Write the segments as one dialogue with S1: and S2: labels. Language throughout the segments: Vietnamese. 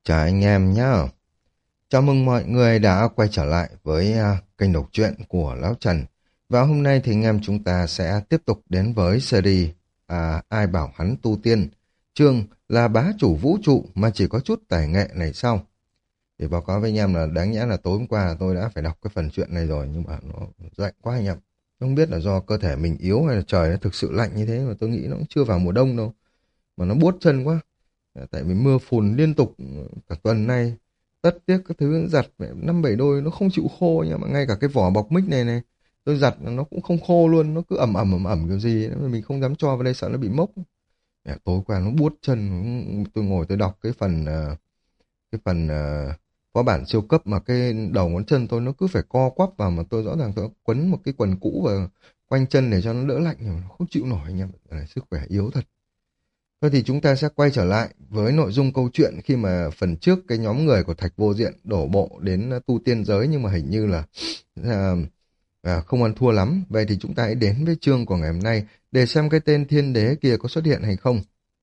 S1: Chào anh em nhá. Chào mừng mọi người đã quay trở lại với kênh đọc truyện của Lão Trần. Và hôm nay thì anh em chúng ta sẽ tiếp tục đến với series Ai bảo hắn tu tiên. Chương là bá chủ vũ trụ mà chỉ có chút tài nghệ này sau. Thì báo cáo với anh em là đáng nhẽ là tối hôm qua tôi đã phải đọc cái phần truyện này rồi, nhưng mà nó lạnh quá anh em. Không biết là do cơ thể mình yếu hay là trời nó thực sự lạnh như thế, mà tôi nghĩ nó cũng chưa vào mùa đông đâu. Mà nó buốt chân quá. Tại vì mưa phùn liên tục cả tuần nay, tất tiếc các thứ giặt năm bảy đôi nó không chịu khô nhá, mà ngay cả cái vỏ bọc mic này này tôi giặt nó cũng không khô luôn, nó cứ ẩm kiểu gì ấy, mà mình không dám cho vào đây sợ nó bị mốc. Mẹ, tối qua nó buốt chân, tôi ngồi tôi đọc cái phần phó bản siêu cấp mà cái đầu ngón chân tôi nó cứ phải co quắp vào, mà tôi rõ ràng tôi quấn một cái quần cũ vào quanh chân để cho nó đỡ lạnh, nhưng mà nó không chịu nổi anh em. Sức khỏe yếu thật. Thôi thì chúng ta sẽ quay trở lại với nội dung câu chuyện khi mà phần trước cái nhóm người của Thạch Vô Diện đổ bộ đến tu tiên giới, nhưng mà hình như là à, không ăn thua lắm. Vậy thì chúng ta hãy đến với chương của ngày hôm nay để xem cái tên thiên đế kia có xuất hiện hay không.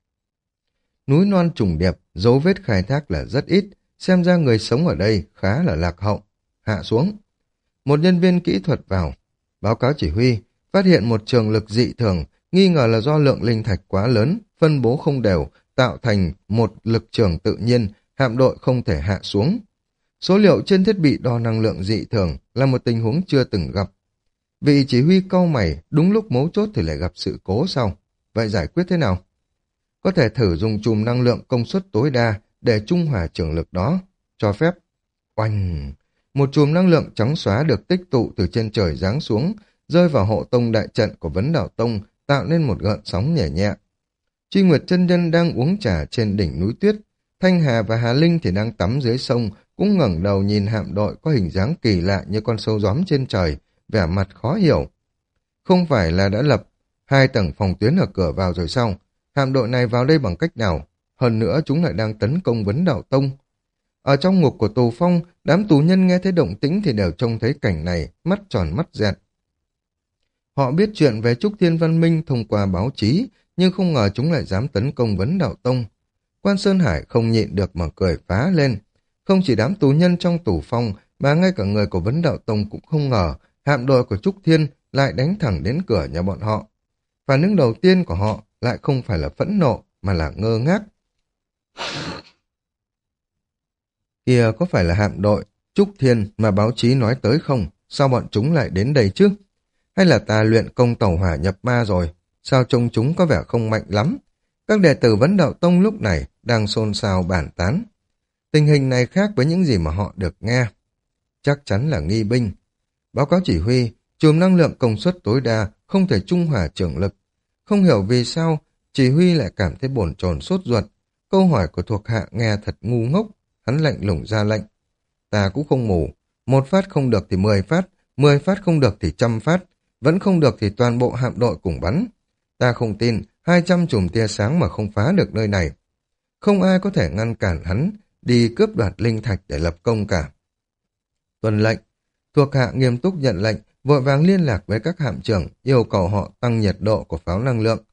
S1: Núi non trùng điệp, dấu vết khai thác là rất ít, xem ra người sống ở đây khá là lạc hậu. Hạ xuống. Một nhân viên kỹ thuật vào, báo cáo chỉ huy, phát hiện một trường lực dị thường, nghi ngờ là do lượng linh thạch quá lớn, phân bố không đều, tạo thành một lực trường tự nhiên, hạm đội không thể hạ xuống. Số liệu trên thiết bị đo năng lượng dị thường là một tình huống chưa từng gặp. Vị chỉ huy cau mày, đúng lúc mấu chốt thì lại gặp sự cố sau. Vậy giải quyết thế nào? Có thể thử dùng chùm năng lượng công suất tối đa để trung hòa trường lực đó. Cho phép. Oanh! Một chùm năng lượng trắng xóa được tích tụ từ trên trời giáng xuống, rơi vào hộ tông đại trận của Vấn Đạo Tông, tạo nên một gợn sóng nhẹ nhẹ. Truy Nguyệt chân nhân đang uống trà trên đỉnh núi tuyết, Thanh Hà và Hà Linh thì đang tắm dưới sông, cũng ngẩng đầu nhìn hạm đội có hình dáng kỳ lạ như con sâu gióm trên trời, vẻ mặt khó hiểu. Không phải là đã lập 2 tầng phòng tuyến ở cửa vào rồi sao? Hạm đội này vào đây bằng cách nào? Hơn nữa chúng lại đang tấn công Vấn Đạo Tông. Ở trong ngục của tù phong, đám tù nhân nghe thấy động tĩnh thì đều trông thấy cảnh này, mắt tròn mắt dẹt. Họ biết chuyện về Trúc Thiên Văn Minh thông qua báo chí, nhưng không ngờ chúng lại dám tấn công Vấn Đạo Tông. Quan Sơn Hải không nhịn được mà cười phá lên. Không chỉ đám tù nhân trong tù phong, mà ngay cả người của Vấn Đạo Tông cũng không ngờ hạm đội của Trúc Thiên lại đánh thẳng đến cửa nhà bọn họ. Phản ứng đầu tiên của họ lại không phải là phẫn nộ, mà là ngơ ngác. Kìa, có phải là hạm đội Trúc Thiên mà báo chí nói tới không? Sao bọn chúng lại đến đây chứ? Hay là ta luyện công tẩu hỏa nhập ma rồi? Sao trông chúng có vẻ không mạnh lắm? Các đệ tử Vấn Đạo Tông lúc này đang xôn xao bàn tán. Tình hình này khác với những gì mà họ được nghe. Chắc chắn là nghi binh. Báo cáo chỉ huy, chùm năng lượng công suất tối đa không thể trung hòa trường lực. Không hiểu vì sao chỉ huy lại cảm thấy bồn chồn sốt ruột. Câu hỏi của thuộc hạ nghe thật ngu ngốc. Hắn lạnh lùng ra lệnh. Ta cũng không mù. 1 phát không được thì 10 phát. 10 phát không được thì 100 phát. Vẫn không được thì toàn bộ hạm đội cùng bắn. Ta không tin 200 chùm tia sáng mà không phá được nơi này. Không ai có thể ngăn cản hắn đi cướp đoạt linh thạch để lập công cả. Tuân lệnh. Thuộc hạ nghiêm túc nhận lệnh, vội vàng liên lạc với các hạm trưởng, yêu cầu họ tăng nhiệt độ của pháo năng lượng.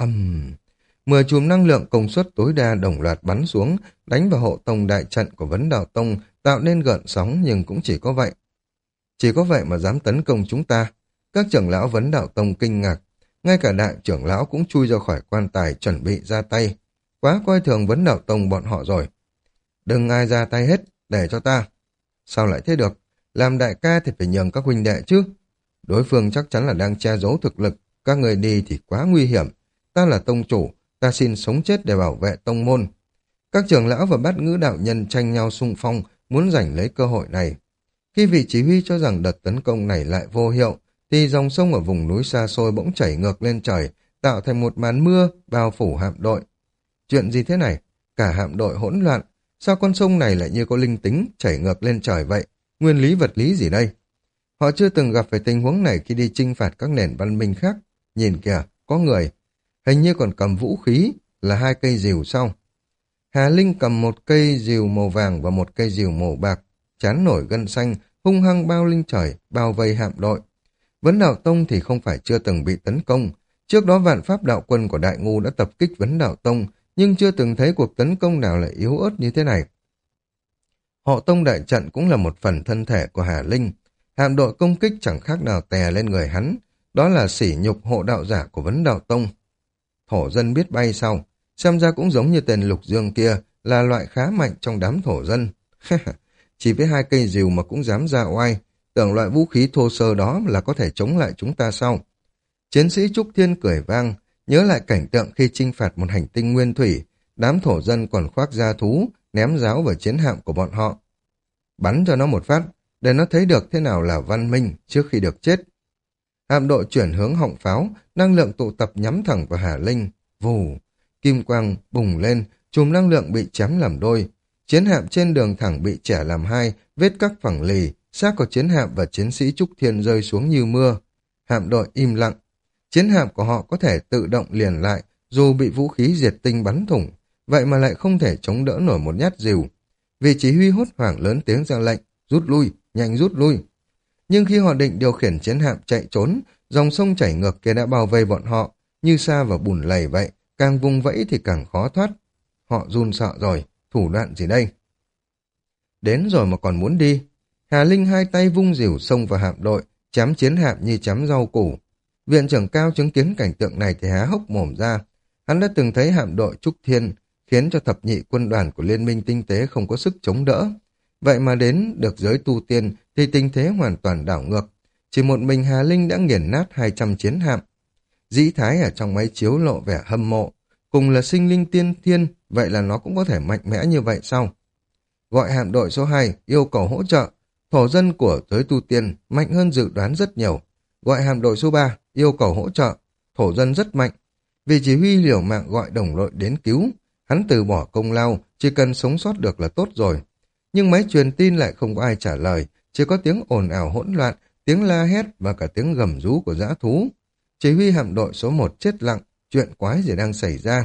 S1: 10 chùm năng lượng công suất tối đa đồng loạt bắn xuống, đánh vào hộ tông đại trận của Vấn Đạo Tông, tạo nên gợn sóng, nhưng cũng chỉ có vậy. Chỉ có vậy mà dám tấn công chúng ta. Các trưởng lão Vấn Đạo Tông kinh ngạc, ngay cả đại trưởng lão cũng chui ra khỏi quan tài chuẩn bị ra tay. Quá coi thường Vấn Đạo Tông bọn họ rồi. Đừng ai ra tay hết, để cho ta. Sao lại thế được? Làm đại ca thì phải nhường các huynh đệ chứ. Đối phương chắc chắn là đang che giấu thực lực, các người đi thì quá nguy hiểm. Ta là tông chủ, ta xin sống chết để bảo vệ tông môn. Các trưởng lão và bát ngữ đạo nhân tranh nhau xung phong, muốn giành lấy cơ hội này. Khi vị chỉ huy cho rằng đợt tấn công này lại vô hiệu, thì dòng sông ở vùng núi xa xôi bỗng chảy ngược lên trời, tạo thành một màn mưa bao phủ hạm đội. Chuyện gì thế này? Cả hạm đội hỗn loạn. Sao con sông này lại như có linh tính chảy ngược lên trời vậy? Nguyên lý vật lý gì đây? Họ chưa từng gặp phải tình huống này khi đi chinh phạt các nền văn minh khác. Nhìn kìa, có người. Hình như còn cầm vũ khí, là 2 cây rìu sau. Hà Linh cầm một cây rìu màu vàng và một cây rìu màu bạc, chán nổi gân xanh, hung hăng bao linh trời, bao vây hạm đội. Vấn Đạo Tông thì không phải chưa từng bị tấn công. Trước đó vạn pháp đạo quân của Đại Ngu đã tập kích Vấn Đạo Tông, nhưng chưa từng thấy cuộc tấn công nào lại yếu ớt như thế này. Hộ tông đại trận cũng là một phần thân thể của Hà Linh. Hạm đội công kích chẳng khác nào tè lên người hắn. Đó là sỉ nhục hộ đạo giả của vấn đạo tông. Thổ dân biết bay sao? Xem ra cũng giống như tên Lục Dương kia, là loại khá mạnh trong đám thổ dân. Chỉ với 2 cây rìu mà cũng dám ra oai. Tưởng loại vũ khí thô sơ đó là có thể chống lại chúng ta sao? Chiến sĩ Trúc Thiên cười vang, nhớ lại cảnh tượng khi chinh phạt một hành tinh nguyên thủy, đám thổ dân còn khoác da thú, ném giáo vào chiến hạm của bọn họ. Bắn cho nó một phát, để nó thấy được thế nào là văn minh trước khi được chết. Hạm đội chuyển hướng họng pháo, năng lượng tụ tập nhắm thẳng vào Hà Linh. Vù, kim quang bùng lên, chùm năng lượng bị chém làm đôi. Chiến hạm trên đường thẳng bị chẻ làm 2, vết cắt phẳng lì, xác của chiến hạm và chiến sĩ Trúc Thiên rơi xuống như mưa. Hạm đội im lặng. Chiến hạm của họ có thể tự động liền lại, dù bị vũ khí diệt tinh bắn thủng, vậy mà lại không thể chống đỡ nổi một nhát rìu. Vị chỉ huy hốt hoảng lớn tiếng ra lệnh, rút lui, nhanh rút lui. Nhưng khi họ định điều khiển chiến hạm chạy trốn, dòng sông chảy ngược kia đã bao vây bọn họ, như sa vào bùn lầy vậy, càng vùng vẫy thì càng khó thoát. Họ run sợ rồi, thủ đoạn gì đây? Đến rồi mà còn muốn đi. Hà Linh 2 tay vung rìu xông vào hạm đội, chém chiến hạm như chém rau củ. Viện trưởng Cao chứng kiến cảnh tượng này thì há hốc mồm ra. Hắn đã từng thấy hạm đội Trúc Thiên khiến cho thập nhị quân đoàn của Liên minh Tinh tế không có sức chống đỡ. Vậy mà đến được giới tu tiên thì tình thế hoàn toàn đảo ngược. Chỉ một mình Hà Linh đã nghiền nát 200 chiến hạm. Dĩ Thái ở trong máy chiếu lộ vẻ hâm mộ. Cùng là sinh linh tiên thiên, vậy là nó cũng có thể mạnh mẽ như vậy sao? Gọi hạm đội số 2, yêu cầu hỗ trợ. Thổ dân của giới tu tiên mạnh hơn dự đoán rất nhiều. Gọi hạm đội số 3, yêu cầu hỗ trợ. Thổ dân rất mạnh. Vì chỉ huy liều mạng gọi đồng đội đến cứu. Hắn từ bỏ công lao, chỉ cần sống sót được là tốt rồi. Nhưng máy truyền tin lại không có ai trả lời, chỉ có tiếng ồn ào hỗn loạn, tiếng la hét và cả tiếng gầm rú của dã thú. Chỉ huy hạm đội số 1 chết lặng, chuyện quái gì đang xảy ra.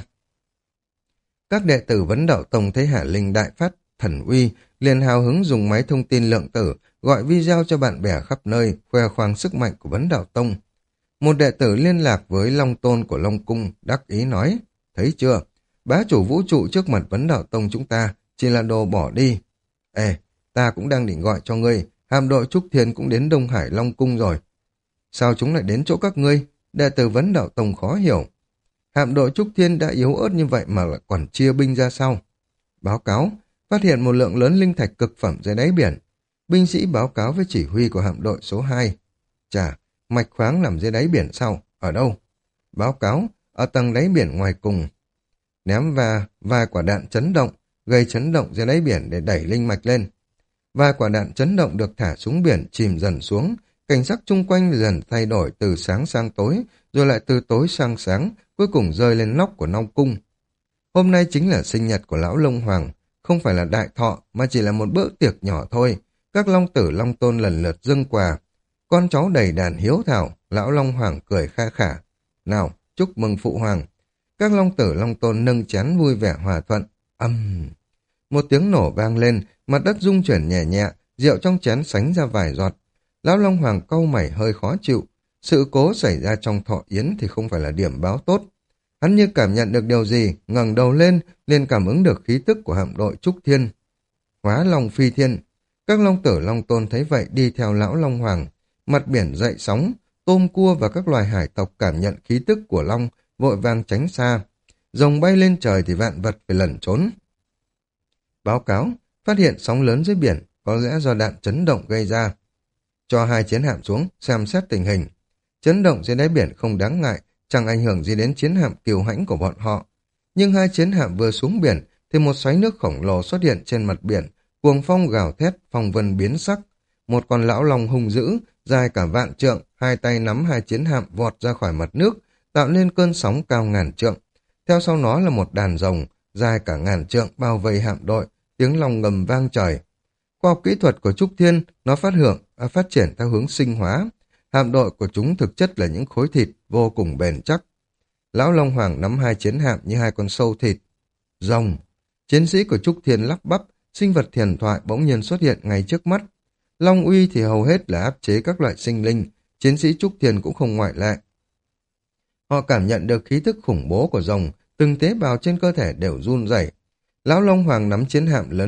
S1: Các đệ tử Vấn Đạo Tông thấy Hà Linh đại phát thần uy, liền hào hứng dùng máy thông tin lượng tử, gọi video cho bạn bè khắp nơi, khoe khoang sức mạnh của Vấn Đạo Tông. Một đệ tử liên lạc với Long Tôn của Long Cung, đắc ý nói, thấy chưa, bá chủ vũ trụ trước mặt Vấn Đạo Tông chúng ta, chỉ là đồ bỏ đi. Ê, ta cũng đang định gọi cho ngươi, hạm đội Trúc Thiên cũng đến Đông Hải Long Cung rồi. Sao chúng lại đến chỗ các ngươi? Đệ tử Vấn Đạo Tông khó hiểu. Hạm đội Trúc Thiên đã yếu ớt như vậy mà lại còn chia binh ra sau. Báo cáo, phát hiện một lượng lớn linh thạch cực phẩm dưới đáy biển. Binh sĩ báo cáo với chỉ huy của hạm đội số 2. Chà, mạch khoáng nằm dưới đáy biển sau, ở đâu? Báo cáo, ở tầng đáy biển ngoài cùng. Ném vài quả đạn chấn động, gây chấn động dưới đáy biển để đẩy linh mạch lên. Vài quả đạn chấn động được thả xuống biển chìm dần xuống, cảnh sắc chung quanh dần thay đổi từ sáng sang tối, rồi lại từ tối sang sáng, cuối cùng rơi lên nóc của Long Cung. Hôm nay chính là sinh nhật của lão Long Hoàng, không phải là đại thọ mà chỉ là một bữa tiệc nhỏ thôi. Các long tử long tôn lần lượt dâng quà. Con cháu đầy đàn hiếu thảo, lão Long Hoàng cười kha khả. Nào, chúc mừng phụ hoàng. Các long tử long tôn nâng chén vui vẻ hòa thuận. Một tiếng nổ vang lên, mặt đất rung chuyển nhẹ nhẹ, rượu trong chén sánh ra vài giọt. Lão Long Hoàng cau mày hơi khó chịu. Sự cố xảy ra trong thọ yến thì không phải là điểm báo tốt. Hắn như cảm nhận được điều gì, ngẩng đầu lên, liền cảm ứng được khí tức của hạm đội Trúc Thiên. Hóa Long phi thiên. Các long tử long tôn thấy vậy đi theo lão Long Hoàng. Mặt biển dậy sóng, tôm cua và các loài hải tộc cảm nhận khí tức của long, vội vàng tránh xa. Rồng bay lên trời thì vạn vật phải lẩn trốn. Báo cáo, phát hiện sóng lớn dưới biển, có lẽ do đạn chấn động gây ra. Cho 2 chiến hạm xuống, xem xét tình hình. Chấn động dưới đáy biển không đáng ngại, chẳng ảnh hưởng gì đến chiến hạm kiêu hãnh của bọn họ. Nhưng 2 chiến hạm vừa xuống biển, thì một xoáy nước khổng lồ xuất hiện trên mặt biển, cuồng phong gào thét, phong vân biến sắc. Một con lão long hung dữ, dài cả vạn trượng, 2 tay nắm 2 chiến hạm vọt ra khỏi mặt nước, tạo nên cơn sóng cao ngàn trượng. Theo sau nó là một đàn rồng, dài cả ngàn trượng bao vây hạm đội, tiếng long ngầm vang trời. Khoa học kỹ thuật của Trúc Thiên, nó phát triển theo hướng sinh hóa. Hạm đội của chúng thực chất là những khối thịt vô cùng bền chắc. Lão Long Hoàng nắm 2 chiến hạm như 2 con sâu thịt. Rồng. Chiến sĩ của Trúc Thiên lắp bắp, sinh vật huyền thoại bỗng nhiên xuất hiện ngay trước mắt. Long uy thì hầu hết là áp chế các loại sinh linh, chiến sĩ Trúc Thiên cũng không ngoại lệ. Họ cảm nhận được khí thức khủng bố của rồng, từng tế bào trên cơ thể đều run rẩy. Lão Long Hoàng nắm chiến hạm lớn nhất,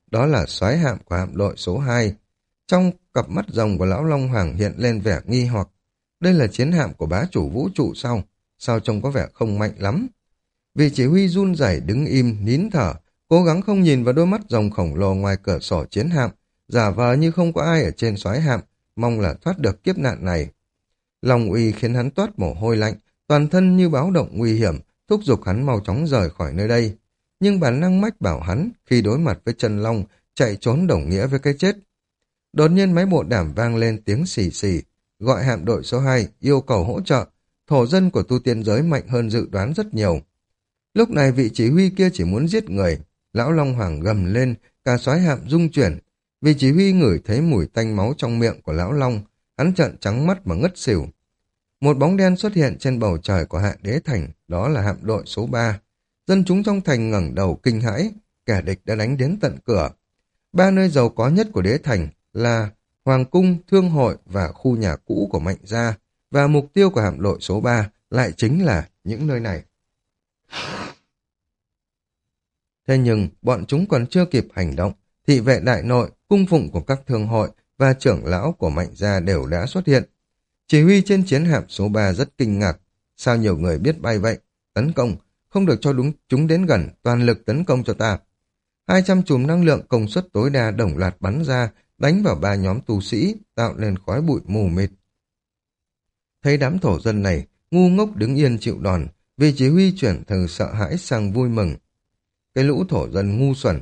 S1: đó là soái hạm của hạm đội số 2. Trong cặp mắt rồng của lão Long Hoàng hiện lên vẻ nghi hoặc. Đây là chiến hạm của bá chủ vũ trụ sao? Sao trông có vẻ không mạnh lắm? Vị chỉ huy run rẩy đứng im, nín thở, cố gắng không nhìn vào đôi mắt rồng khổng lồ ngoài cửa sổ chiến hạm, giả vờ như không có ai ở trên soái hạm, mong là thoát được kiếp nạn này. Lòng uy khiến hắn toát mồ hôi lạnh, toàn thân như báo động nguy hiểm, thúc giục hắn mau chóng rời khỏi nơi đây. Nhưng bản năng mách bảo hắn, khi đối mặt với chân long, chạy trốn đồng nghĩa với cái chết. Đột nhiên máy bộ đàm vang lên tiếng xì xì, gọi hạm đội số 2, yêu cầu hỗ trợ. Thổ dân của tu tiên giới mạnh hơn dự đoán rất nhiều. Lúc này vị chỉ huy kia chỉ muốn giết người. Lão Long Hoàng gầm lên, cả soái hạm rung chuyển. Vị chỉ huy ngửi thấy mùi tanh máu trong miệng của Lão Long, hắn trợn trắng mắt mà ngất xỉu. Một bóng đen xuất hiện trên bầu trời của Hạ Đế Thành, đó là hạm đội số 3. Dân chúng trong thành ngẩng đầu kinh hãi, kẻ địch đã đánh đến tận cửa. Ba nơi giàu có nhất của Đế Thành là Hoàng cung, Thương hội và khu nhà cũ của Mạnh Gia, và mục tiêu của hạm đội số 3 lại chính là những nơi này. Thế nhưng, bọn chúng còn chưa kịp hành động, thị vệ đại nội, cung phụng của các thương hội và trưởng lão của Mạnh Gia đều đã xuất hiện. Chỉ huy trên chiến hạm số 3 rất kinh ngạc. Sao nhiều người biết bay vậy? Tấn công, không được cho chúng đến gần, toàn lực tấn công cho ta. 200 chùm năng lượng công suất tối đa đồng loạt bắn ra, đánh vào ba nhóm tu sĩ, tạo nên khói bụi mù mịt. Thấy đám thổ dân này, ngu ngốc đứng yên chịu đòn, vì chỉ huy chuyển từ sợ hãi sang vui mừng. Cái lũ thổ dân ngu xuẩn.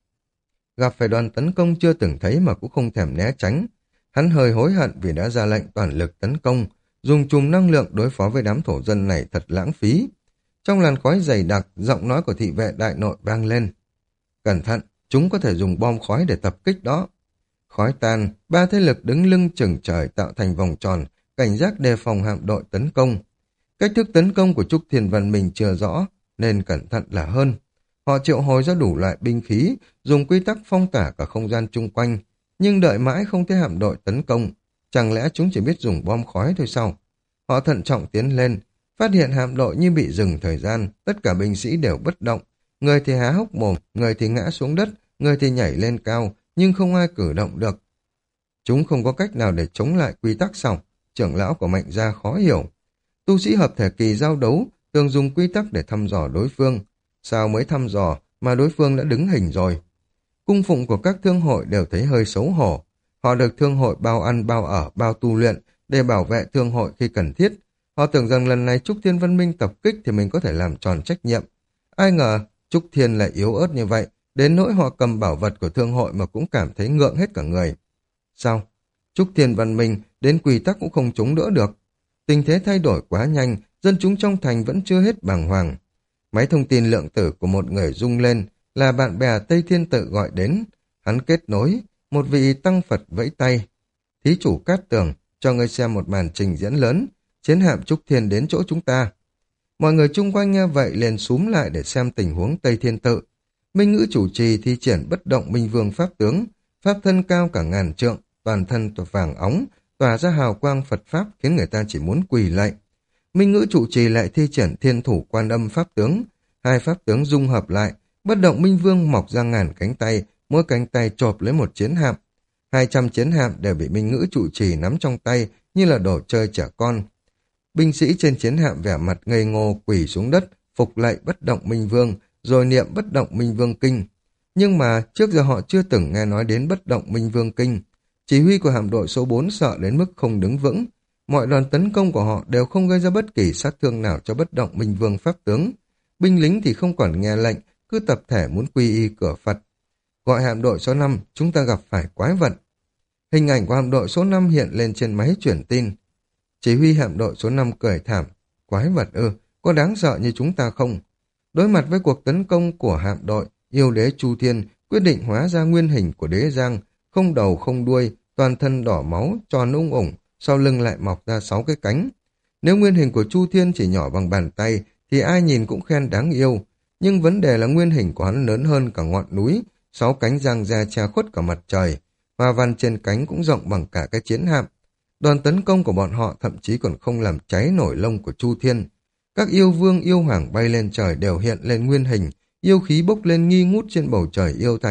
S1: Gặp phải đoàn tấn công chưa từng thấy mà cũng không thèm né tránh. Hắn hơi hối hận vì đã ra lệnh toàn lực tấn công, dùng chùm năng lượng đối phó với đám thổ dân này thật lãng phí. Trong làn khói dày đặc, giọng nói của thị vệ đại nội vang lên. Cẩn thận, chúng có thể dùng bom khói để tập kích đó. Khói tan, ba thế lực đứng lưng chừng trời tạo thành vòng tròn, cảnh giác đề phòng hạm đội tấn công. Cách thức tấn công của Trúc Thiên Văn Minh chưa rõ, nên cẩn thận là hơn. Họ triệu hồi ra đủ loại binh khí, dùng quy tắc phong tỏa cả không gian chung quanh, nhưng đợi mãi không thấy hạm đội tấn công. Chẳng lẽ chúng chỉ biết dùng bom khói thôi sao? Họ thận trọng tiến lên, phát hiện hạm đội như bị dừng thời gian, tất cả binh sĩ đều bất động. Người thì há hốc mồm, người thì ngã xuống đất, người thì nhảy lên cao, nhưng không ai cử động được. Chúng không có cách nào để chống lại quy tắc sao? Trưởng lão của Mạnh Gia khó hiểu. Tu sĩ hợp thể kỳ giao đấu, thường dùng quy tắc để thăm dò đối phương. Sao mới thăm dò mà đối phương đã đứng hình rồi? Cung phụng của các thương hội đều thấy hơi xấu hổ. Họ được thương hội bao ăn, bao ở, bao tu luyện để bảo vệ thương hội khi cần thiết. Họ tưởng rằng lần này Trúc Thiên Văn Minh tập kích thì mình có thể làm tròn trách nhiệm. Ai ngờ Trúc Thiên lại yếu ớt như vậy, đến nỗi họ cầm bảo vật của thương hội mà cũng cảm thấy ngượng hết cả người. Sao? Trúc Thiên Văn Minh đến quy tắc cũng không chống đỡ được. Tình thế thay đổi quá nhanh, dân chúng trong thành vẫn chưa hết bàng hoàng. Máy thông tin lượng tử của một người rung lên, là bạn bè Tây Thiên Tự gọi đến. Hắn kết nối, một vị tăng Phật vẫy tay. Thí chủ Cát Tường, cho ngươi xem một màn trình diễn lớn, chiến hạm Trúc Thiên đến chỗ chúng ta. Mọi người chung quanh nghe vậy liền xúm lại để xem tình huống Tây Thiên Tự. Minh Ngữ chủ trì thi triển bất động Minh Vương Pháp tướng, pháp thân cao cả ngàn trượng, toàn thân vàng óng, tỏa ra hào quang Phật Pháp khiến người ta chỉ muốn quỳ lạy. Minh Ngữ trụ trì lại thi triển Thiên Thủ Quan Âm Pháp tướng, hai pháp tướng dung hợp lại, bất động Minh Vương mọc ra ngàn cánh tay, mỗi cánh tay chộp lấy một chiến hạm. 200 chiến hạm đều bị Minh Ngữ trụ trì nắm trong tay như là đồ chơi trẻ con. Binh sĩ trên chiến hạm vẻ mặt ngây ngô quỳ xuống đất, phục lạy bất động Minh Vương, rồi niệm bất động Minh Vương Kinh. Nhưng mà trước giờ họ chưa từng nghe nói đến bất động Minh Vương Kinh. Chỉ huy của hạm đội số 4 sợ đến mức không đứng vững. Mọi đòn tấn công của họ đều không gây ra bất kỳ sát thương nào cho bất động Minh Vương Pháp tướng. Binh lính thì không còn nghe lệnh, cứ tập thể muốn quy y cửa Phật. Gọi hạm đội số 5, chúng ta gặp phải quái vật. Hình ảnh của hạm đội số 5 hiện lên trên máy truyền tin. Chỉ huy hạm đội số 5 cười thảm. Quái vật ư, có đáng sợ như chúng ta không? Đối mặt với cuộc tấn công của hạm đội, yêu đế Chu Thiên quyết định hóa ra nguyên hình của đế Giang, không đầu không đuôi, toàn thân đỏ máu, tròn ung ủng, sau lưng lại mọc ra 6 cái cánh. Nếu nguyên hình của Chu Thiên chỉ nhỏ bằng bàn tay, thì ai nhìn cũng khen đáng yêu. Nhưng vấn đề là nguyên hình của hắn lớn hơn cả ngọn núi, 6 cánh giang ra che khuất cả mặt trời. Hoa văn trên cánh cũng rộng bằng cả cái chiến hạm. Đoàn tấn công của bọn họ thậm chí còn không làm cháy nổi lông của Chu Thiên. Các yêu vương yêu hoàng bay lên trời đều hiện lên nguyên hình, yêu khí bốc lên nghi ngút trên bầu trời yêu thành,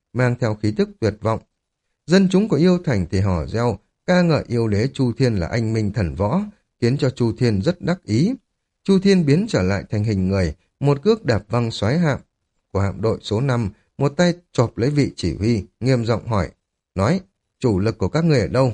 S1: mang theo khí tức tuyệt vọng. Dân chúng của yêu thành thì hò reo, ca ngợi yêu đế Chu Thiên là anh minh thần võ, khiến cho Chu Thiên rất đắc ý. Chu Thiên biến trở lại thành hình người, một cước đạp văng xoáy hạm của hạm đội số 5, một tay chộp lấy vị chỉ huy, nghiêm giọng hỏi, nói, chủ lực của các người ở đâu?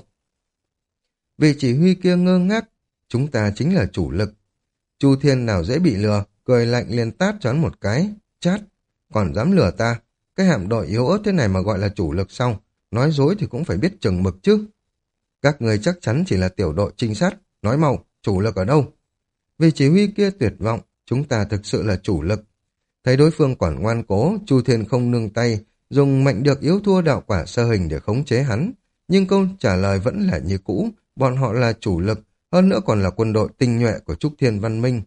S1: Vị chỉ huy kia ngơ ngác, chúng ta chính là chủ lực. Chu Thiên nào dễ bị lừa, cười lạnh liền tát cho hắn một cái, chát, còn dám lừa ta, cái hạm đội yếu ớt thế này mà gọi là chủ lực sao? Nói dối thì cũng phải biết chừng mực chứ. Các người chắc chắn chỉ là tiểu đội trinh sát, nói mau, chủ lực ở đâu? Vị chỉ huy kia tuyệt vọng, chúng ta thực sự là chủ lực. Thấy đối phương còn ngoan cố, Chu Thiên không nương tay, dùng mạnh được yếu thua đạo quả sơ hình để khống chế hắn. Nhưng câu trả lời vẫn là như cũ, bọn họ là chủ lực, hơn nữa còn là quân đội tinh nhuệ của Trúc Thiên Văn Minh.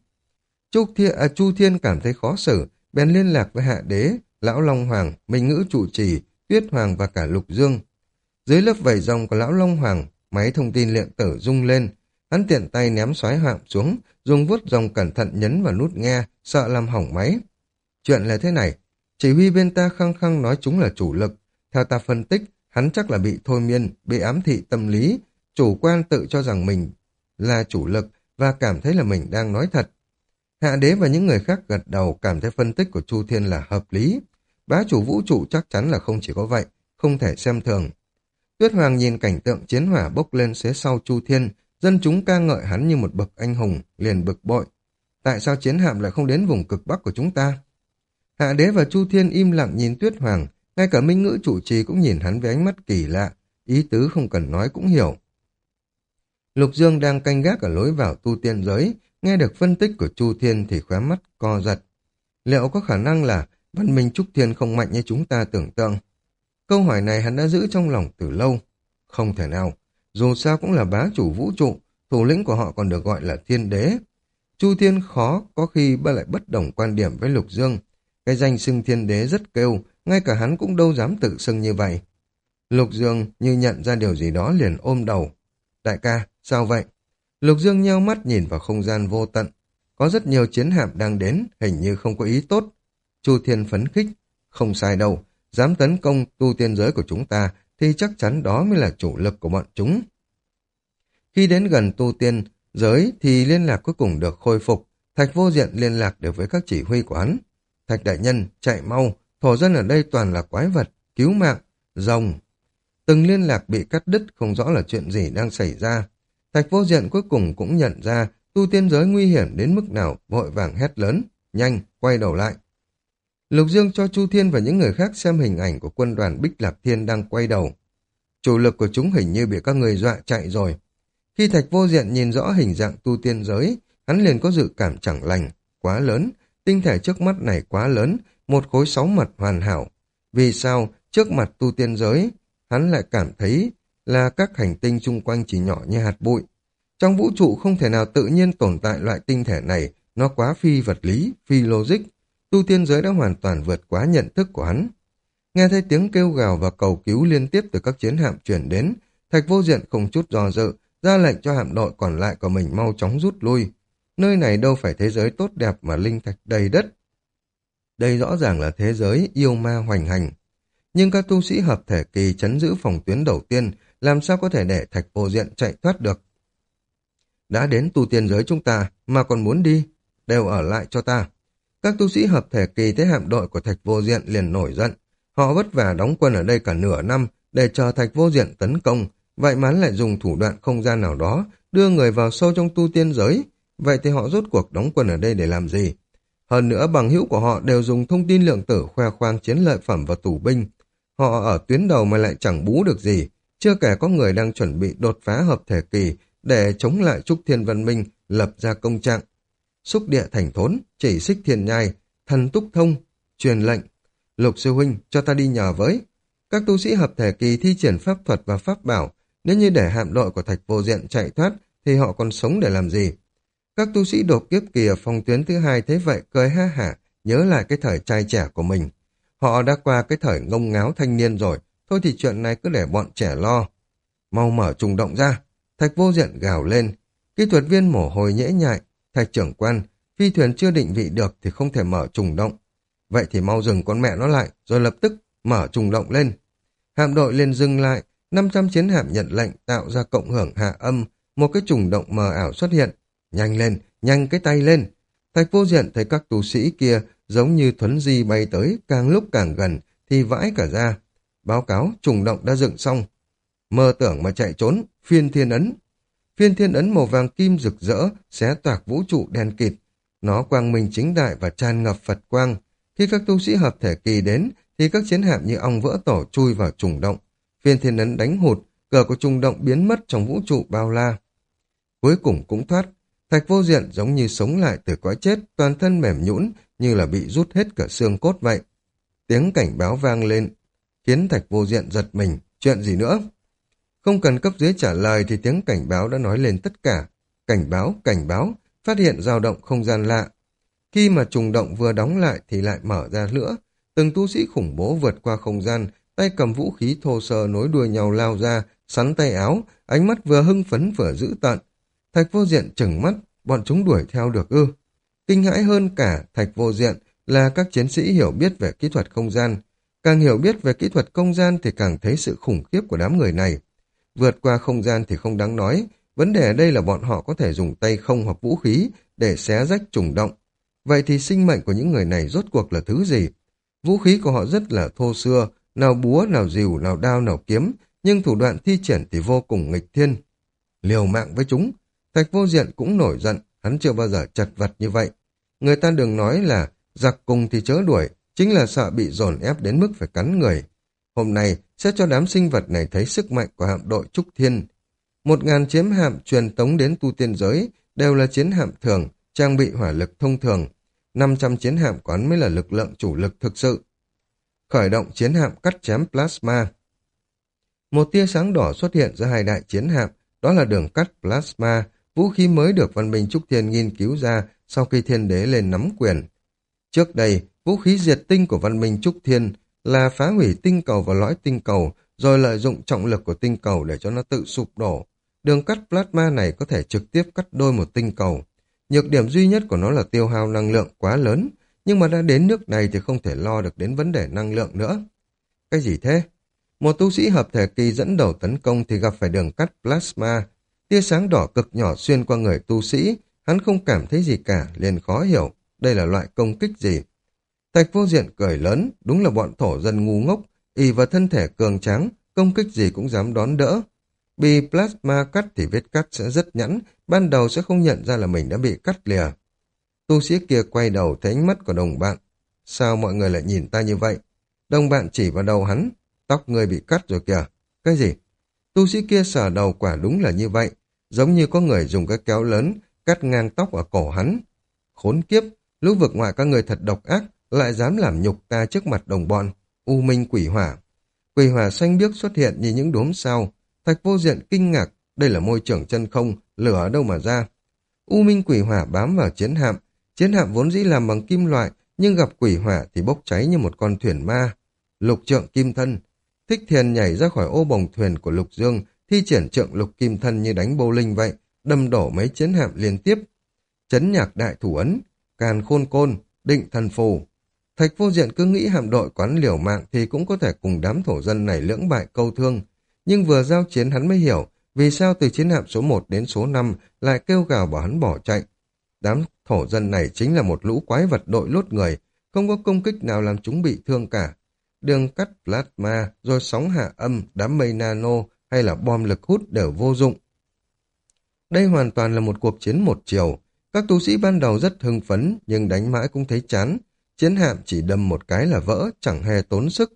S1: Chu Thiên cảm thấy khó xử, bèn liên lạc với Hạ Đế, Lão Long Hoàng, Minh Ngữ trụ trì, Tuyết Hoàng và cả Lục Dương. Dưới lớp vảy rồng của Lão Long Hoàng, máy thông tin điện tử rung lên, hắn tiện tay ném xoáy hạm xuống, dùng vuốt rồng cẩn thận nhấn vào nút nghe, sợ làm hỏng máy. Chuyện là thế này, chỉ huy bên ta khăng khăng nói chúng là chủ lực. Theo ta phân tích, hắn chắc là bị thôi miên, bị ám thị tâm lý, chủ quan tự cho rằng mình là chủ lực và cảm thấy là mình đang nói thật. Hạ Đế và những người khác gật đầu cảm thấy phân tích của Chu Thiên là hợp lý. Bá chủ vũ trụ chắc chắn là không chỉ có vậy, không thể xem thường. Tuyết Hoàng nhìn cảnh tượng chiến hỏa bốc lên phía sau Chu Thiên, dân chúng ca ngợi hắn như một bậc anh hùng, liền bực bội. Tại sao chiến hạm lại không đến vùng cực bắc của chúng ta? Hạ Đế và Chu Thiên im lặng nhìn Tuyết Hoàng, ngay cả Minh Ngữ trụ trì cũng nhìn hắn với ánh mắt kỳ lạ, ý tứ không cần nói cũng hiểu. Lục Dương đang canh gác ở lối vào tu tiên giới, nghe được phân tích của Chu Thiên thì khóe mắt co giật. Liệu có khả năng là văn minh Trúc Thiên không mạnh như chúng ta tưởng tượng? Câu hỏi này hắn đã giữ trong lòng từ lâu. Không thể nào, dù sao cũng là bá chủ vũ trụ, thủ lĩnh của họ còn được gọi là thiên đế. Chu Thiên khó có khi lại bất đồng quan điểm với Lục Dương. Cái danh xưng thiên đế rất kêu, ngay cả hắn cũng đâu dám tự xưng như vậy. Lục Dương như nhận ra điều gì đó liền ôm đầu. Đại ca, sao vậy? Lục Dương nheo mắt nhìn vào không gian vô tận. Có rất nhiều chiến hạm đang đến, hình như không có ý tốt. Chu Thiên phấn khích. Không sai đâu, dám tấn công tu tiên giới của chúng ta thì chắc chắn đó mới là chủ lực của bọn chúng. Khi đến gần tu tiên giới thì liên lạc cuối cùng được khôi phục. Thạch Vô Diện liên lạc được với các chỉ huy của hắn. Thạch đại nhân, chạy mau, thổ dân ở đây toàn là quái vật, cứu mạng, rồng. Từng liên lạc bị cắt đứt, không rõ là chuyện gì đang xảy ra. Thạch Vô Diện cuối cùng cũng nhận ra tu tiên giới nguy hiểm đến mức nào, vội vàng hét lớn, nhanh, quay đầu lại. Lục Dương cho Chu Thiên và những người khác xem hình ảnh của quân đoàn Bích Lạc Thiên đang quay đầu. Chủ lực của chúng hình như bị các người dọa chạy rồi. Khi Thạch Vô Diện nhìn rõ hình dạng tu tiên giới, hắn liền có dự cảm chẳng lành, quá lớn, tinh thể trước mắt này quá lớn, một khối sáu mật hoàn hảo. Vì sao trước mặt tu tiên giới, hắn lại cảm thấy là các hành tinh xung quanh chỉ nhỏ như hạt bụi. Trong vũ trụ không thể nào tự nhiên tồn tại loại tinh thể này, nó quá phi vật lý, phi logic. Tu tiên giới đã hoàn toàn vượt quá nhận thức của hắn. Nghe thấy tiếng kêu gào và cầu cứu liên tiếp từ các chiến hạm chuyển đến, Thạch Vô Diện không chút do dự, ra lệnh cho hạm đội còn lại của mình mau chóng rút lui. Nơi này đâu phải thế giới tốt đẹp mà linh thạch đầy đất. Đây rõ ràng là thế giới yêu ma hoành hành. Nhưng các tu sĩ hợp thể kỳ trấn giữ phòng tuyến đầu tiên, làm sao có thể để Thạch Vô Diện chạy thoát được? Đã đến tu tiên giới chúng ta mà còn muốn đi, đều ở lại cho ta. Các tu sĩ hợp thể kỳ thấy hạm đội của Thạch Vô Diện liền nổi giận. Họ vất vả đóng quân ở đây cả nửa năm để chờ Thạch Vô Diện tấn công, vậy mà hắn lại dùng thủ đoạn không gian nào đó đưa người vào sâu trong tu tiên giới. Vậy thì họ rốt cuộc đóng quân ở đây để làm gì? Hơn nữa bằng hữu của họ đều dùng thông tin lượng tử khoe khoang chiến lợi phẩm và tù binh. Họ ở tuyến đầu mà lại chẳng bú được gì, chưa kể có người đang chuẩn bị đột phá hợp thể kỳ để chống lại Trúc Thiên Văn Minh lập ra công trạng. Xúc địa thành thốn, chỉ xích thiên nhai, thần túc thông, truyền lệnh. Lục sư huynh, cho ta đi nhờ với. Các tu sĩ hợp thể kỳ thi triển pháp thuật và pháp bảo, nếu như để hạm đội của Thạch Vô Diện chạy thoát, thì họ còn sống để làm gì? Các tu sĩ đột kiếp kỳ ở phòng tuyến thứ hai thấy vậy cười ha hả, nhớ lại cái thời trai trẻ của mình. Họ đã qua cái thời ngông ngáo thanh niên rồi, thôi thì chuyện này cứ để bọn trẻ lo. Mau mở trùng động ra. Thạch Vô Diện gào lên. Kỹ thuật viên mồ hôi nhễ nhại. Thạch trưởng quan, phi thuyền chưa định vị được thì không thể mở trùng động. Vậy thì mau dừng con mẹ nó lại, rồi lập tức mở trùng động lên. Hạm đội liền dừng lại, 500 chiến hạm nhận lệnh tạo ra cộng hưởng hạ âm, một cái trùng động mờ ảo xuất hiện. Nhanh lên, nhanh cái tay lên. Thạch Vô Diện thấy các tu sĩ kia giống như thuấn di bay tới, càng lúc càng gần thì vãi cả ra. Báo cáo trùng động đã dựng xong. Mơ tưởng mà chạy trốn, phiên thiên ấn. Phiên thiên ấn màu vàng kim rực rỡ, xé toạc vũ trụ đen kịt. Nó quang minh chính đại và tràn ngập Phật quang. Khi các tu sĩ hợp thể kỳ đến, thì các chiến hạm như ong vỡ tổ chui vào trùng động. Phiên thiên ấn đánh hụt, cờ của trùng động biến mất trong vũ trụ bao la. Cuối cùng cũng thoát. Thạch Vô Diện giống như sống lại từ cõi chết, toàn thân mềm nhũn như là bị rút hết cả xương cốt vậy. Tiếng cảnh báo vang lên, khiến Thạch Vô Diện giật mình. Chuyện gì nữa? Không cần cấp dưới trả lời thì tiếng cảnh báo đã nói lên tất cả. Cảnh báo, phát hiện dao động không gian lạ. Khi mà trùng động vừa đóng lại thì lại mở ra nữa. Từng tu sĩ khủng bố vượt qua không gian, tay cầm vũ khí thô sơ nối đuôi nhau lao ra, sắn tay áo, ánh mắt vừa hưng phấn vừa dữ tợn. Thạch Vô Diện trừng mắt, bọn chúng đuổi theo được ư? Kinh hãi hơn cả Thạch Vô Diện là các chiến sĩ hiểu biết về kỹ thuật không gian. Càng hiểu biết về kỹ thuật không gian thì càng thấy sự khủng khiếp của đám người này. Vượt qua không gian thì không đáng nói, vấn đề ở đây là bọn họ có thể dùng tay không hoặc vũ khí để xé rách trùng động. Vậy thì sinh mệnh của những người này rốt cuộc là thứ gì? Vũ khí của họ rất là thô xưa, nào búa, nào rìu, nào đao, nào kiếm, nhưng thủ đoạn thi triển thì vô cùng nghịch thiên. Liều mạng với chúng, Thạch Vô Diện cũng nổi giận, hắn chưa bao giờ chật vật như vậy. Người ta đừng nói là giặc cùng thì chớ đuổi, chính là sợ bị dồn ép đến mức phải cắn người. Hôm nay sẽ cho đám sinh vật này thấy sức mạnh của hạm đội Trúc Thiên. 1000 chiến hạm truyền tống đến tu tiên giới đều là chiến hạm thường, trang bị hỏa lực thông thường. 500 chiến hạm quán mới là lực lượng chủ lực thực sự. Khởi động chiến hạm cắt chém plasma. Một tia sáng đỏ xuất hiện giữa hai đại chiến hạm, đó là đường cắt plasma, vũ khí mới được văn minh Trúc Thiên nghiên cứu ra sau khi thiên đế lên nắm quyền. Trước đây, vũ khí diệt tinh của văn minh Trúc Thiên là phá hủy tinh cầu và lõi tinh cầu, rồi lợi dụng trọng lực của tinh cầu để cho nó tự sụp đổ. Đường cắt plasma này có thể trực tiếp cắt đôi một tinh cầu. Nhược điểm duy nhất của nó là tiêu hao năng lượng quá lớn, nhưng mà đã đến nước này thì không thể lo được đến vấn đề năng lượng nữa. Cái gì thế? Một tu sĩ hợp thể kỳ dẫn đầu tấn công thì gặp phải đường cắt plasma. Tia sáng đỏ cực nhỏ xuyên qua người tu sĩ, hắn không cảm thấy gì cả, liền khó hiểu. Đây là loại công kích gì? Thạch Vô Diện cười lớn, đúng là bọn thổ dân ngu ngốc, ỷ vào thân thể cường tráng, công kích gì cũng dám đón đỡ. Bị plasma cắt thì vết cắt sẽ rất nhẵn, ban đầu sẽ không nhận ra là mình đã bị cắt lìa. Tu sĩ kia quay đầu thấy ánh mắt của đồng bạn. Sao mọi người lại nhìn ta như vậy? Đồng bạn chỉ vào đầu hắn, tóc người bị cắt rồi kìa. Cái gì? Tu sĩ kia sờ đầu, quả đúng là như vậy, giống như có người dùng cái kéo lớn cắt ngang tóc ở cổ hắn. Khốn kiếp, lũ vực ngoại các người thật độc ác, lại dám làm nhục ta trước mặt đồng bọn. U minh quỷ hỏa. Quỷ hỏa xanh biếc xuất hiện như những đốm sao. Thạch Vô Diện kinh ngạc, đây là môi trường chân không, lửa ở đâu mà ra. U minh quỷ hỏa bám vào chiến hạm vốn dĩ làm bằng kim loại, nhưng gặp quỷ hỏa thì bốc cháy như một con thuyền ma. Lục trượng kim thân. Thích Thiền nhảy ra khỏi ô bồng thuyền của Lục Dương, thi triển trượng lục kim thân như đánh bowling vậy, đâm đổ mấy chiến hạm liên tiếp. Chấn nhạc đại thủ ấn, càn khôn côn, định thần phù. Thạch Vô Diện cứ nghĩ hạm đội quán liều mạng thì cũng có thể cùng đám thổ dân này lưỡng bại câu thương. Nhưng vừa giao chiến hắn mới hiểu vì sao từ chiến hạm số 1 đến số 5 lại kêu gào bảo hắn bỏ chạy. Đám thổ dân này chính là một lũ quái vật đội lốt người, không có công kích nào làm chúng bị thương cả. Đường cắt plasma, rồi sóng hạ âm, đám mây nano hay là bom lực hút đều vô dụng. Đây hoàn toàn là một cuộc chiến một chiều. Các tu sĩ ban đầu rất hưng phấn nhưng đánh mãi cũng thấy chán. Chiến hạm chỉ đâm một cái là vỡ, chẳng hề tốn sức.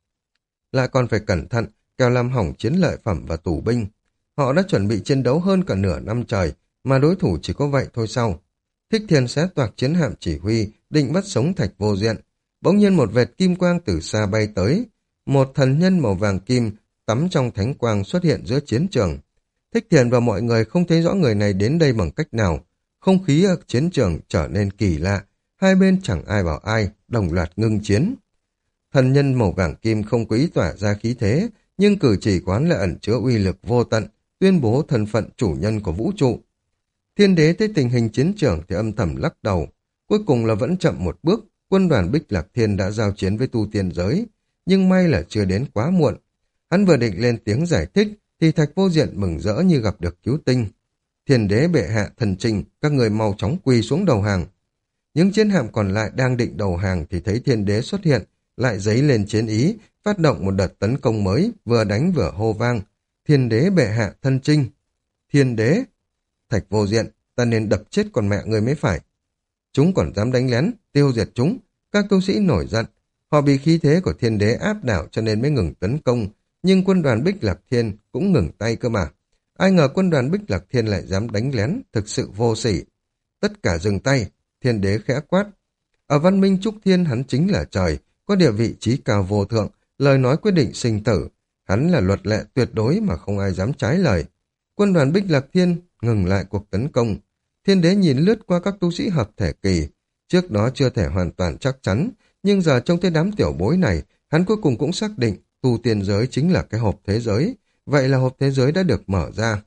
S1: Lại còn phải cẩn thận, kẻo làm hỏng chiến lợi phẩm và tù binh. Họ đã chuẩn bị chiến đấu hơn cả nửa năm trời, mà đối thủ chỉ có vậy thôi sao? Thích Thiên xé toạc chiến hạm chỉ huy, định bắt sống Thạch Vô Diện. Bỗng nhiên một vệt kim quang từ xa bay tới. Một thần nhân màu vàng kim tắm trong thánh quang xuất hiện giữa chiến trường. Thích Thiền và mọi người không thấy rõ người này đến đây bằng cách nào. Không khí ở chiến trường trở nên kỳ lạ. Hai bên chẳng ai bảo ai, đồng loạt ngưng chiến. Thần nhân màu vàng kim không có ý tỏa ra khí thế, nhưng cử chỉ quán lại ẩn chứa uy lực vô tận, tuyên bố thân phận chủ nhân của vũ trụ. Thiên đế thấy tình hình chiến trường thì âm thầm lắc đầu. Cuối cùng là vẫn chậm một bước, quân đoàn Bích Lạc Thiên đã giao chiến với tu tiên giới. nhưng may là chưa đến quá muộn. Hắn vừa định lên tiếng giải thích, thì Thạch Vô Diện mừng rỡ như gặp được cứu tinh. Thiên đế bệ hạ thần trình, các người mau chóng quỳ xuống đầu hàng. Những chiến hạm còn lại đang định đầu hàng thì thấy thiên đế xuất hiện, lại dấy lên chiến ý, phát động một đợt tấn công mới, vừa đánh vừa hô vang. Thiên đế bệ hạ thân trinh. Thiên đế. Thạch Vô Diện, ta nên đập chết con mẹ người mới phải. Chúng còn dám đánh lén, tiêu diệt chúng. Các tu sĩ nổi giận. Họ bị khí thế của thiên đế áp đảo cho nên mới ngừng tấn công. Nhưng quân đoàn Bích Lạc Thiên cũng ngừng tay cơ mà. Ai ngờ quân đoàn Bích Lạc Thiên lại dám đánh lén, thực sự vô sỉ. Tất cả dừng tay, thiên đế khẽ quát. Ở văn minh Trúc Thiên hắn chính là trời, có địa vị trí cao vô thượng, lời nói quyết định sinh tử. Hắn là luật lệ tuyệt đối mà không ai dám trái lời. Quân đoàn Bích Lạc Thiên ngừng lại cuộc tấn công. Thiên đế nhìn lướt qua các tu sĩ hợp thể kỳ. Trước đó chưa thể hoàn toàn chắc chắn, nhưng giờ trông thấy đám tiểu bối này, hắn cuối cùng cũng xác định tu tiên giới chính là cái hộp thế giới. Vậy là hộp thế giới đã được mở ra.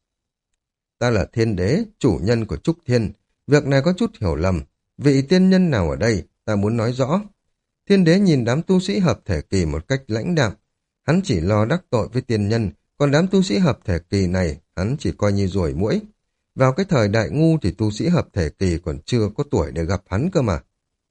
S1: Ta là thiên đế, chủ nhân của Trúc Thiên. Việc này có chút hiểu lầm. Vị tiên nhân nào ở đây, ta muốn nói rõ. Thiên đế nhìn đám tu sĩ hợp thể kỳ một cách lãnh đạm. Hắn chỉ lo đắc tội với tiên nhân, còn đám tu sĩ hợp thể kỳ này, hắn chỉ coi như ruồi muỗi. Vào cái thời đại ngu thì tu sĩ hợp thể kỳ còn chưa có tuổi để gặp hắn cơ mà.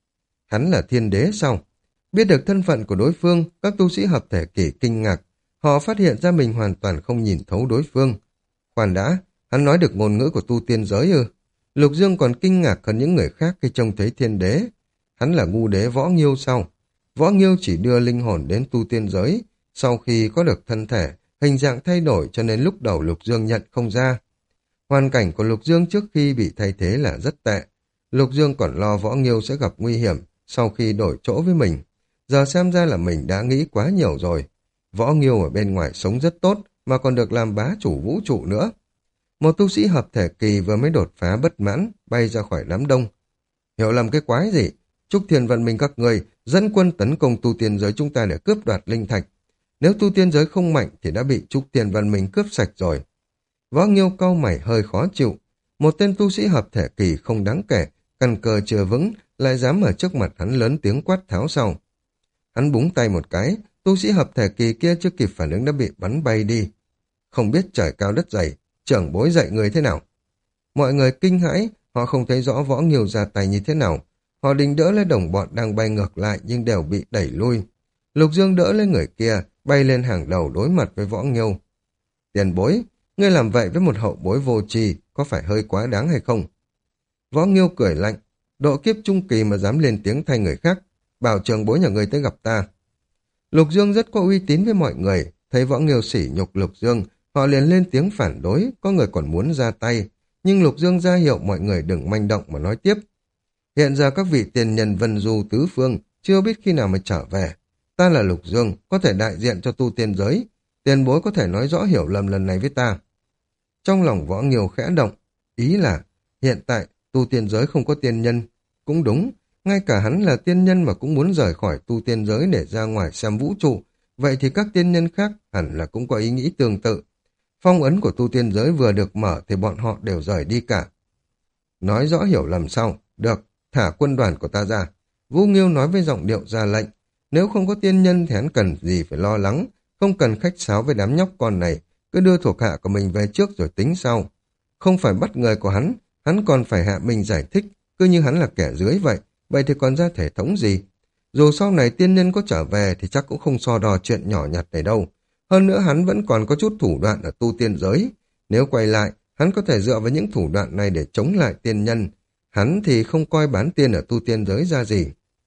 S1: Hắn là thiên đế sao? Biết được thân phận của đối phương, các tu sĩ hợp thể kỳ kinh ngạc. Họ phát hiện ra mình hoàn toàn không nhìn thấu đối phương. Khoan đã, hắn nói được ngôn ngữ của tu tiên giới ư? Lục Dương còn kinh ngạc hơn những người khác khi trông thấy thiên đế. Hắn là ngu đế Võ Nghiêu sao? Võ Nghiêu chỉ đưa linh hồn đến tu tiên giới. Sau khi có được thân thể, hình dạng thay đổi cho nên lúc đầu Lục Dương nhận không ra. Hoàn cảnh của Lục Dương trước khi bị thay thế là rất tệ. Lục Dương còn lo Võ Nghiêu sẽ gặp nguy hiểm sau khi đổi chỗ với mình. Giờ xem ra là mình đã nghĩ quá nhiều rồi. Võ Nghiêu ở bên ngoài sống rất tốt mà còn được làm bá chủ vũ trụ nữa. Một tu sĩ hợp thể kỳ vừa mới đột phá bất mãn, bay ra khỏi đám đông. Hiểu lầm cái quái gì? Trúc Thiên Văn Minh các người dẫn quân tấn công tu tiên giới chúng ta để cướp đoạt linh thạch. Nếu tu tiên giới không mạnh thì đã bị Trúc Thiên Văn Minh cướp sạch rồi. Võ Nghiêu cau mày hơi khó chịu. Một tên tu sĩ hợp thể kỳ không đáng kể, căn cơ chưa vững, lại dám ở trước mặt hắn lớn tiếng quát tháo sau. Hắn búng tay một cái, tu sĩ hợp thể kỳ kia chưa kịp phản ứng đã bị bắn bay đi. Không biết trời cao đất dày, trưởng bối dạy người thế nào? Mọi người kinh hãi, họ không thấy rõ Võ Nghiêu ra tay như thế nào. Họ định đỡ lấy đồng bọn đang bay ngược lại nhưng đều bị đẩy lui. Lục Dương đỡ lấy người kia, bay lên hàng đầu đối mặt với Võ Nghiêu. Tiền bối, ngươi làm vậy với một hậu bối vô tri có phải hơi quá đáng hay không? Võ Nghiêu cười lạnh, độ kiếp trung kỳ mà dám lên tiếng thay người khác, bảo trường bối nhà ngươi tới gặp ta. Lục Dương rất có uy tín với mọi người, thấy Võ Nghiêu sỉ nhục Lục Dương, họ liền lên tiếng phản đối, có người còn muốn ra tay, nhưng Lục Dương ra hiệu mọi người đừng manh động mà nói tiếp. Hiện giờ các vị tiền nhân vân du tứ phương chưa biết khi nào mới trở về. Ta là Lục Dương, có thể đại diện cho tu tiên giới, tiền bối có thể nói rõ hiểu lầm lần này với ta. Trong lòng Võ Nghiêu khẽ động, ý là hiện tại tu tiên giới không có tiên nhân. Cũng đúng, ngay cả hắn là tiên nhân mà cũng muốn rời khỏi tu tiên giới để ra ngoài xem vũ trụ, vậy thì các tiên nhân khác hẳn là cũng có ý nghĩ tương tự. Phong ấn của tu tiên giới vừa được mở thì bọn họ đều rời đi cả. Nói rõ hiểu lầm sau, được, thả quân đoàn của ta ra. Vũ Nghiêu nói với giọng điệu ra lệnh, nếu không có tiên nhân thì hắn cần gì phải lo lắng, không cần khách sáo với đám nhóc con này, cứ đưa thuộc hạ của mình về trước rồi tính sau. Không phải bắt người của hắn còn phải hạ mình giải thích, cứ như hắn là kẻ dưới vậy, vậy thì còn ra thể thống gì? Dù sau này tiên nhân có trở về thì chắc cũng không so đo chuyện nhỏ nhặt này đâu. Hơn nữa hắn vẫn còn có chút thủ đoạn ở tu tiên giới. Nếu quay lại, hắn có thể dựa vào những thủ đoạn này để chống lại tiên nhân. Hắn thì không coi bán tiên ở tu tiên giới ra gì.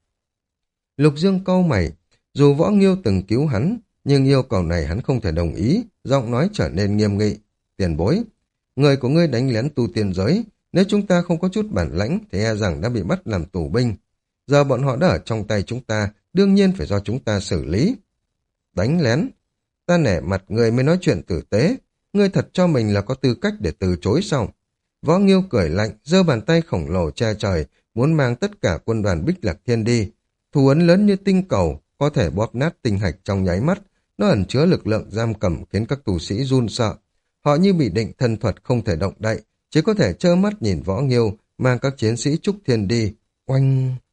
S1: Lục Dương cau mày, dù Võ Nghiêu từng cứu hắn, nhưng yêu cầu này hắn không thể đồng ý, giọng nói trở nên nghiêm nghị. Tiền bối, người của ngươi đánh lén tu tiên giới, nếu chúng ta không có chút bản lãnh thì e rằng đã bị bắt làm tù binh. Giờ bọn họ đã ở trong tay chúng ta, đương nhiên phải do chúng ta xử lý. Đánh lén? Ta nể mặt người mới nói chuyện tử tế, ngươi thật cho mình là có tư cách để từ chối sao? Võ Nghiêu cười lạnh, giơ bàn tay khổng lồ che trời, muốn mang tất cả quân đoàn Bích Lạc Thiên đi. Thủ ấn lớn như tinh cầu, có thể bóp nát tinh hạch trong nháy mắt, nó ẩn chứa lực lượng giam cầm khiến các tù sĩ run sợ. Họ như bị định thân thuật không thể động đậy, chỉ có thể trơ mắt nhìn Võ Nghiêu mang các chiến sĩ Trúc Thiên đi. Oanh!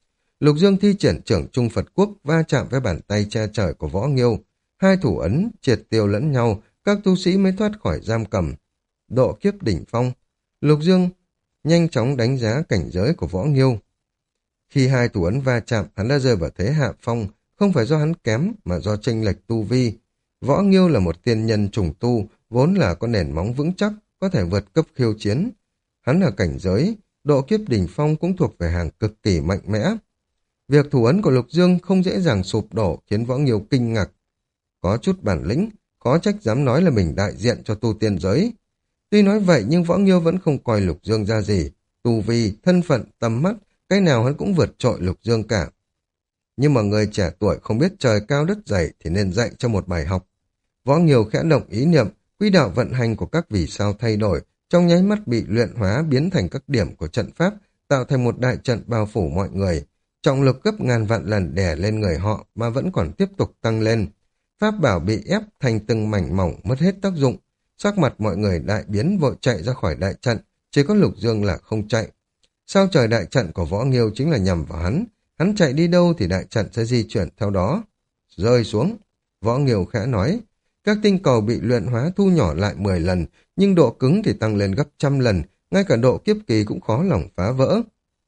S1: Lục Dương thi triển trưởng Trung Phật Quốc va chạm với bàn tay che trời của Võ Nghiêu. Hai thủ ấn triệt tiêu lẫn nhau, các tu sĩ mới thoát khỏi giam cầm. Độ kiếp đỉnh phong. Lục Dương nhanh chóng đánh giá cảnh giới của Võ Nghiêu. Khi hai thủ ấn va chạm, hắn đã rơi vào thế hạ phong, không phải do hắn kém mà do chênh lệch tu vi. Võ Nghiêu là một tiên nhân trùng tu, vốn là có nền móng vững chắc, có thể vượt cấp khiêu chiến. Hắn ở cảnh giới, độ kiếp đỉnh phong cũng thuộc về hàng cực kỳ mạnh mẽ. Việc thủ ấn của Lục Dương không dễ dàng sụp đổ khiến Võ Nghiêu kinh ngạc. Có chút bản lĩnh, khó trách dám nói là mình đại diện cho tu tiên giới. Tuy nói vậy nhưng Võ Nghiêu vẫn không coi Lục Dương ra gì. Tu vi, thân phận, tầm mắt, cái nào hắn cũng vượt trội Lục Dương cả. Nhưng mà người trẻ tuổi không biết trời cao đất dày thì nên dạy cho một bài học. Võ Nghiêu khẽ động ý niệm, quỹ đạo vận hành của các vì sao thay đổi, trong nháy mắt bị luyện hóa biến thành các điểm của trận pháp, tạo thành một đại trận bao phủ mọi người. Trọng lực gấp ngàn vạn lần đè lên người họ mà vẫn còn tiếp tục tăng lên. Pháp bảo bị ép thành từng mảnh mỏng mất hết tác dụng. Sắc mặt mọi người đại biến vội chạy ra khỏi đại trận, chỉ có Lục Dương là không chạy. Sao trời đại trận của Võ Nghiêu chính là nhằm vào hắn chạy đi đâu thì đại trận sẽ di chuyển theo đó. Rơi xuống, Võ Nghiêu khẽ nói, các tinh cầu bị luyện hóa thu nhỏ lại 10 lần, nhưng độ cứng thì tăng lên gấp trăm lần, ngay cả độ kiếp kỳ cũng khó lòng phá vỡ.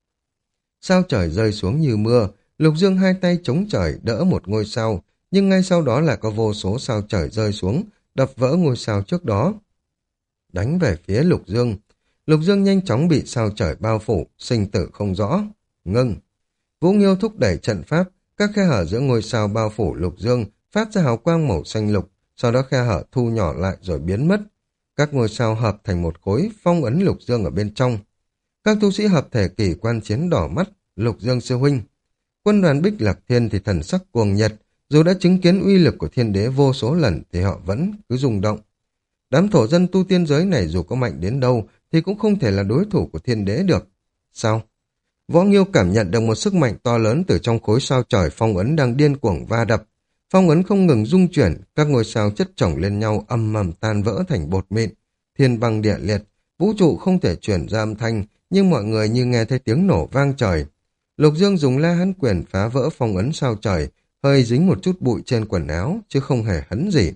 S1: Sao trời rơi xuống như mưa, Lục Dương hai tay chống trời đỡ một ngôi sao, nhưng ngay sau đó là có vô số sao trời rơi xuống, đập vỡ ngôi sao trước đó. Đánh về phía Lục Dương. Lục Dương nhanh chóng bị sao trời bao phủ, sinh tử không rõ. Ngưng. Vũ Nghiêu thúc đẩy trận pháp, các khe hở giữa ngôi sao bao phủ Lục Dương phát ra hào quang màu xanh lục, sau đó khe hở thu nhỏ lại rồi biến mất. Các ngôi sao hợp thành một khối, phong ấn Lục Dương ở bên trong. Các tu sĩ hợp thể kỳ quan chiến đỏ mắt, Lục Dương sư huynh. Quân đoàn Bích Lạc Thiên thì thần sắc cuồng nhiệt, dù đã chứng kiến uy lực của thiên đế vô số lần thì họ vẫn cứ rung động. Đám thổ dân tu tiên giới này dù có mạnh đến đâu thì cũng không thể là đối thủ của thiên đế được. Sao? Võ Nghiêu cảm nhận được một sức mạnh to lớn từ trong khối sao trời phong ấn đang điên cuồng va đập. Phong ấn không ngừng rung chuyển, các ngôi sao chất chồng lên nhau âm ầm tan vỡ thành bột mịn. Thiên băng địa liệt, vũ trụ không thể chuyển ra âm thanh, nhưng mọi người như nghe thấy tiếng nổ vang trời. Lục Dương dùng La Hán Quyền phá vỡ phong ấn sao trời, hơi dính một chút bụi trên quần áo, chứ không hề hấn gì.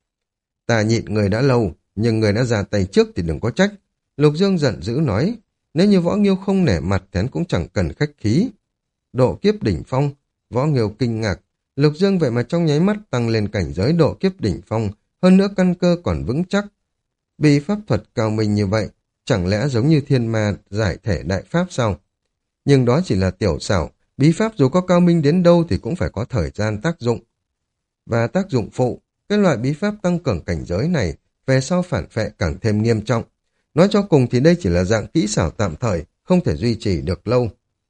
S1: Ta nhịn người đã lâu, nhưng người đã ra tay trước thì đừng có trách. Lục Dương giận dữ nói, nếu như Võ Nghiêu không nể mặt thì hắn cũng chẳng cần khách khí. Độ kiếp đỉnh phong, Võ Nghiêu kinh ngạc. Lục Dương vậy mà trong nháy mắt tăng lên cảnh giới độ kiếp đỉnh phong, hơn nữa căn cơ còn vững chắc. Bị pháp thuật cao minh như vậy, chẳng lẽ giống như thiên ma giải thể đại pháp sao? Nhưng đó chỉ là tiểu xảo, bí pháp dù có cao minh đến đâu thì cũng phải có thời gian tác dụng. Và tác dụng phụ, cái loại bí pháp tăng cường cảnh giới này về sau phản phệ càng thêm nghiêm trọng. Nói cho cùng thì đây chỉ là dạng kỹ xảo tạm thời, không thể duy trì được lâu.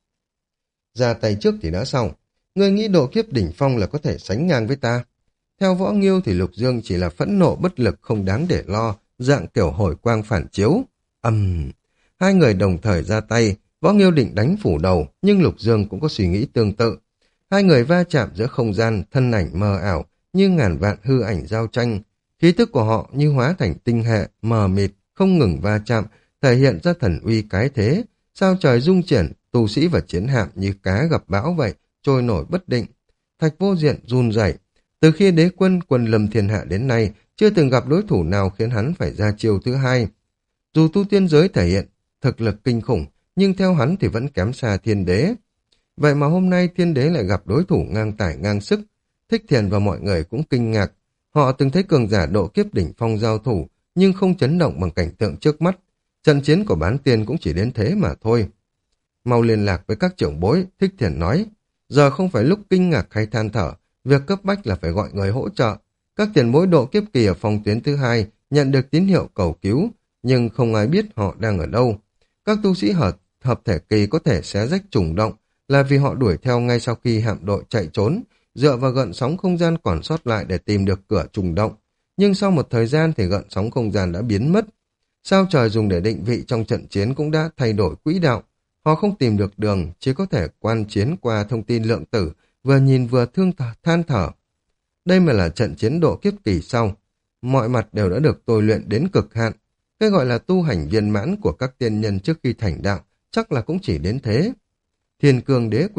S1: Ra tay trước thì đã xong, người nghĩ độ kiếp đỉnh phong là có thể sánh ngang với ta. Theo Võ Nghiêu thì Lục Dương chỉ là phẫn nộ bất lực không đáng để lo, dạng kiểu hồi quang phản chiếu. Hai người đồng thời ra tay, Võ Nghiêu định đánh phủ đầu, nhưng Lục Dương cũng có suy nghĩ tương tự. Hai người va chạm giữa không gian, thân ảnh mờ ảo, như ngàn vạn hư ảnh giao tranh. Khí tức của họ như hóa thành tinh hệ, mờ mịt, không ngừng va chạm, thể hiện ra thần uy cái thế. Sao trời rung chuyển, tu sĩ và chiến hạm như cá gặp bão vậy, trôi nổi bất định. Thạch Vô Diện run rẩy. Từ khi đế quân lâm thiên hạ đến nay, chưa từng gặp đối thủ nào khiến hắn phải ra chiêu thứ hai. Dù tu tiên giới thể hiện thực lực kinh khủng, nhưng theo hắn thì vẫn kém xa thiên đế. Vậy mà hôm nay thiên đế lại gặp đối thủ ngang tải ngang sức. Thích Thiền và mọi người cũng kinh ngạc. Họ từng thấy cường giả độ kiếp đỉnh phong giao thủ, nhưng không chấn động bằng cảnh tượng trước mắt. Trận chiến của bán tiên cũng chỉ đến thế mà thôi. Mau liên lạc với các trưởng bối, Thích Thiền nói. Giờ không phải lúc kinh ngạc hay than thở, việc cấp bách là phải gọi người hỗ trợ. Các tiền bối độ kiếp kỳ ở phòng tuyến thứ hai nhận được tín hiệu cầu cứu, nhưng không ai biết họ đang ở đâu. Các tu sĩ hợp thể kỳ có thể xé rách trùng động là vì họ đuổi theo ngay sau khi hạm đội chạy trốn, dựa vào gợn sóng không gian còn sót lại để tìm được cửa trùng động. Nhưng sau một thời gian thì gợn sóng không gian đã biến mất. Sao trời dùng để định vị trong trận chiến cũng đã thay đổi quỹ đạo. Họ không tìm được đường, chỉ có thể quan chiến qua thông tin lượng tử, vừa nhìn vừa than thở. Đây mà là trận chiến độ kiếp kỳ sau. Mọi mặt đều đã được tôi luyện đến cực hạn. Cái gọi là tu hành viên mãn của các tiên nhân trước khi thành đạo, chắc là cũng chỉ đến thế. Thiên cương đế quyền,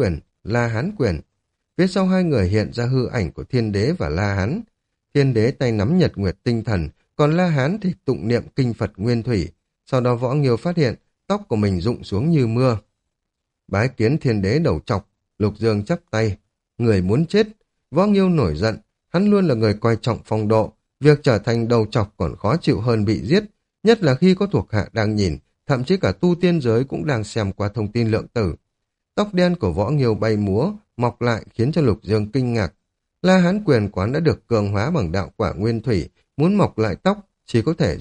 S1: La Hán quyền. Phía sau hai người hiện ra hư ảnh của Thiên Đế và La Hán. Thiên Đế tay nắm nhật nguyệt tinh thần, còn La Hán thì tụng niệm kinh Phật nguyên thủy. Sau đó Võ Nghiêu phát hiện tóc của mình rụng xuống như mưa. Bái kiến Thiên Đế đầu trọc, Lục Dương chắp tay. Người muốn chết. Võ Nghiêu nổi giận, hắn luôn là người coi trọng phong độ. Việc trở thành đầu trọc còn khó chịu hơn bị giết, nhất là khi có thuộc hạ đang nhìn, thậm chí cả tu tiên giới cũng đang xem qua thông tin lượng tử. Tóc đen của Võ Nghiêu bay múa, mọc lại khiến cho Lục Dương kinh ngạc. La Hán quyền quán đã được cường hóa bằng đạo quả nguyên thủy, muốn mọc lại tóc chỉ có thể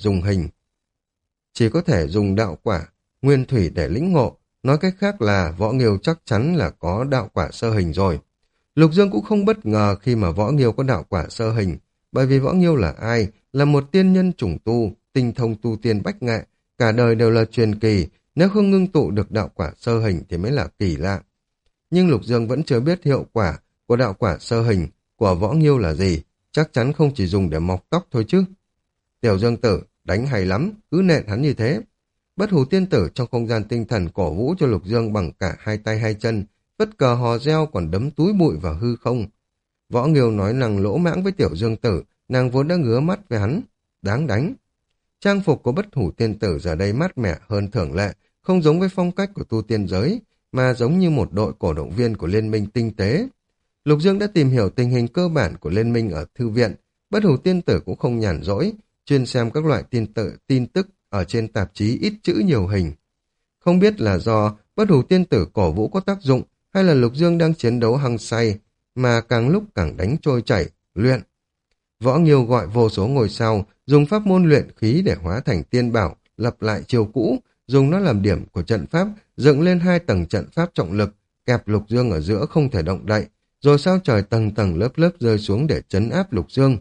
S1: dùng đạo quả nguyên thủy để lĩnh ngộ. Nói cách khác là Võ Nghiêu chắc chắn là có đạo quả sơ hình rồi. Lục Dương cũng không bất ngờ khi mà Võ Nghiêu có đạo quả sơ hình, bởi vì Võ Nghiêu là ai? Là một tiên nhân chủng tu, tinh thông tu tiên bách nghệ, cả đời đều là truyền kỳ, nếu không ngưng tụ được đạo quả sơ hình thì mới là kỳ lạ. Nhưng Lục Dương vẫn chưa biết hiệu quả của đạo quả sơ hình của Võ Nghiêu là gì, chắc chắn không chỉ dùng để mọc tóc thôi chứ. Tiểu Dương Tử, đánh hay lắm, cứ nện hắn như thế. Bất Hủ Tiên Tử trong không gian tinh thần cổ vũ cho Lục Dương bằng cả hai tay hai chân, vất cờ hò reo còn đấm túi bụi vào hư không. Võ Nghiêu nói năng lỗ mãng với Tiểu Dương Tử, nàng vốn đã ngứa mắt với hắn. Đáng đánh. Trang phục của Bất Hủ Tiên Tử giờ đây mát mẻ hơn thường lệ, không giống với phong cách của tu tiên giới, mà giống như một đội cổ động viên của Liên minh tinh tế. Lục Dương đã tìm hiểu tình hình cơ bản của Liên minh ở thư viện. Bất Hủ Tiên Tử cũng không nhàn rỗi, chuyên xem các loại tin tức ở trên tạp chí ít chữ nhiều hình. Không biết là do Bất Hủ Tiên Tử cổ vũ có tác dụng, hay là Lục Dương đang chiến đấu hăng say, mà càng lúc càng đánh trôi chảy, luyện. Võ Nghiêu gọi vô số ngôi sao, dùng pháp môn luyện khí để hóa thành tiên bảo, lập lại chiêu cũ, dùng nó làm điểm của trận pháp, dựng lên 2 tầng trận pháp trọng lực, kẹp Lục Dương ở giữa không thể động đậy, rồi sao trời tầng tầng lớp lớp rơi xuống để trấn áp Lục Dương.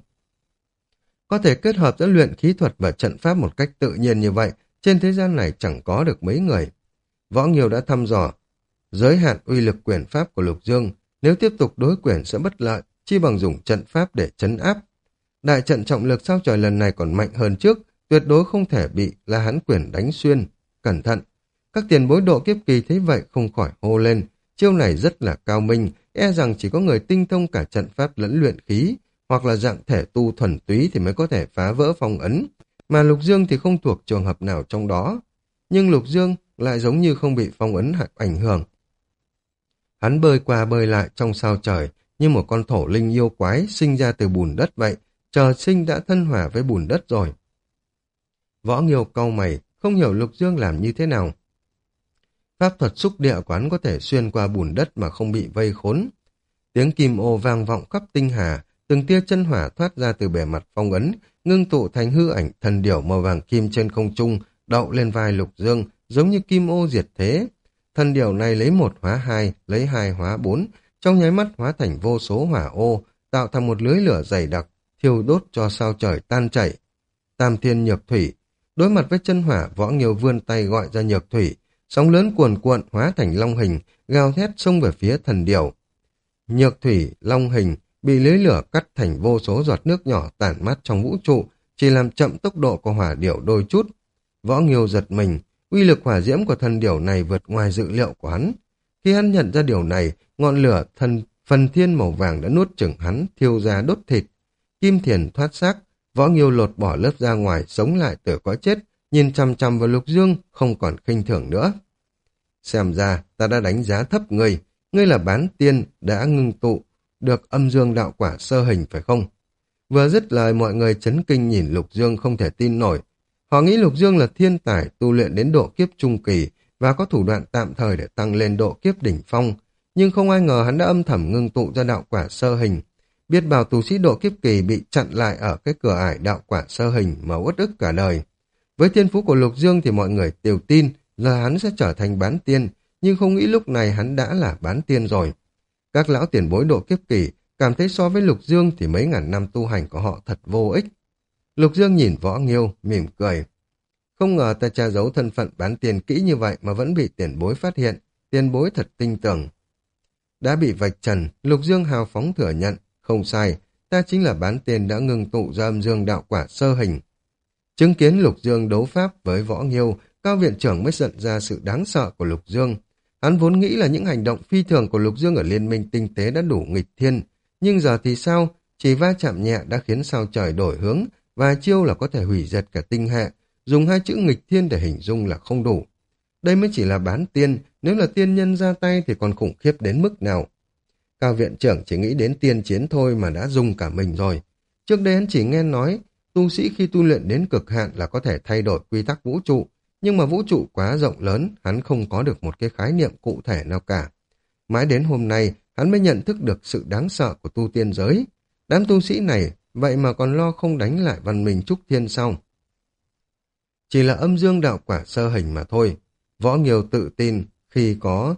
S1: Có thể kết hợp giữa luyện khí thuật và trận pháp một cách tự nhiên như vậy, trên thế gian này chẳng có được mấy người. Võ Nghiêu đã thăm dò giới hạn uy lực quyền pháp của Lục Dương, nếu tiếp tục đối quyền sẽ bất lợi, chi bằng dùng trận pháp để trấn áp. Đại trận trọng lực sao trời lần này còn mạnh hơn trước, tuyệt đối không thể bị La Hán quyền đánh xuyên. Cẩn thận! Các tiền bối độ kiếp kỳ thấy vậy không khỏi hô lên, chiêu này rất là cao minh, e rằng chỉ có người tinh thông cả trận pháp lẫn luyện khí, hoặc là dạng thể tu thuần túy thì mới có thể phá vỡ phong ấn, mà Lục Dương thì không thuộc trường hợp nào trong đó. Nhưng Lục Dương lại giống như không bị phong ấn ảnh hưởng. Hắn bơi qua bơi lại trong sao trời, như một con thổ linh yêu quái sinh ra từ bùn đất vậy, trời sinh đã thân hòa với bùn đất rồi. Võ Nghiêu cau mày, không hiểu Lục Dương làm như thế nào. Pháp thuật xúc địa quán có thể xuyên qua bùn đất mà không bị vây khốn. Tiếng kim ô vang vọng khắp tinh hà, từng tia chân hỏa thoát ra từ bề mặt phong ấn, ngưng tụ thành hư ảnh thần điểu màu vàng kim trên không trung, đậu lên vai Lục Dương, giống như kim ô diệt thế. Thần điểu này lấy 1 hóa 2, lấy 2 hóa 4, trong nháy mắt hóa thành vô số hỏa ô, tạo thành một lưới lửa dày đặc, thiêu đốt cho sao trời tan chảy. Tam thiên nhược thủy, đối mặt với chân hỏa, Võ Nghiêu vươn tay gọi ra nhược thủy, sóng lớn cuồn cuộn hóa thành long hình, gào thét xông về phía thần điểu. Nhược thủy, long hình, bị lưới lửa cắt thành vô số giọt nước nhỏ tản mát trong vũ trụ, chỉ làm chậm tốc độ của hỏa điểu đôi chút. Võ Nghiêu giật mình, uy lực hỏa diễm của thần điểu này vượt ngoài dự liệu của hắn. Khi hắn nhận ra điều này, ngọn lửa phần thiên màu vàng đã nuốt chửng hắn, thiêu ra đốt thịt. Kim thiền thoát xác, Võ Nghiêu lột bỏ lớp da ngoài, sống lại từ cõi chết, nhìn chằm chằm vào Lục Dương, không còn khinh thường nữa. Xem ra, ta đã đánh giá thấp ngươi, ngươi là bán tiên, đã ngưng tụ được âm dương đạo quả sơ hình phải không? Vừa dứt lời mọi người chấn kinh nhìn Lục Dương không thể tin nổi. Họ nghĩ Lục Dương là thiên tài tu luyện đến độ kiếp trung kỳ và có thủ đoạn tạm thời để tăng lên độ kiếp đỉnh phong, nhưng không ai ngờ hắn đã âm thầm ngưng tụ ra đạo quả sơ hình. Biết bao tu sĩ độ kiếp kỳ bị chặn lại ở cái cửa ải đạo quả sơ hình mà uất ức cả đời. Với thiên phú của Lục Dương thì mọi người đều tin là hắn sẽ trở thành bán tiên, nhưng không nghĩ lúc này hắn đã là bán tiên rồi. Các lão tiền bối độ kiếp kỳ cảm thấy so với Lục Dương thì mấy ngàn năm tu hành của họ thật vô ích. Lục Dương nhìn Võ Nghiêu, mỉm cười. Không ngờ ta tra giấu thân phận bán tiền kỹ như vậy mà vẫn bị tiền bối phát hiện, tiền bối thật tinh tường. Đã bị vạch trần, Lục Dương hào phóng thừa nhận, không sai, ta chính là bán tiền đã ngừng tụ ra âm dương đạo quả sơ hình. Chứng kiến Lục Dương đấu pháp với Võ Nghiêu, Cao viện trưởng mới nhận ra sự đáng sợ của Lục Dương. Hắn vốn nghĩ là những hành động phi thường của Lục Dương ở liên minh tinh tế đã đủ nghịch thiên, nhưng giờ thì sao? Chỉ va chạm nhẹ đã khiến sao trời đổi hướng, và chiêu là có thể hủy diệt cả tinh hệ, dùng hai chữ nghịch thiên để hình dung là không đủ. Đây mới chỉ là bán tiên, nếu là tiên nhân ra tay thì còn khủng khiếp đến mức nào. Cao viện trưởng chỉ nghĩ đến tiên chiến thôi mà đã dùng cả mình rồi. Trước đây hắn chỉ nghe nói, tu sĩ khi tu luyện đến cực hạn là có thể thay đổi quy tắc vũ trụ, nhưng mà vũ trụ quá rộng lớn, hắn không có được một cái khái niệm cụ thể nào cả. Mãi đến hôm nay, hắn mới nhận thức được sự đáng sợ của tu tiên giới. Đám tu sĩ này, vậy mà còn lo không đánh lại văn minh Trúc Thiên sao? Chỉ là âm dương đạo quả sơ hình mà thôi. Võ Nghiêu tự tin khi có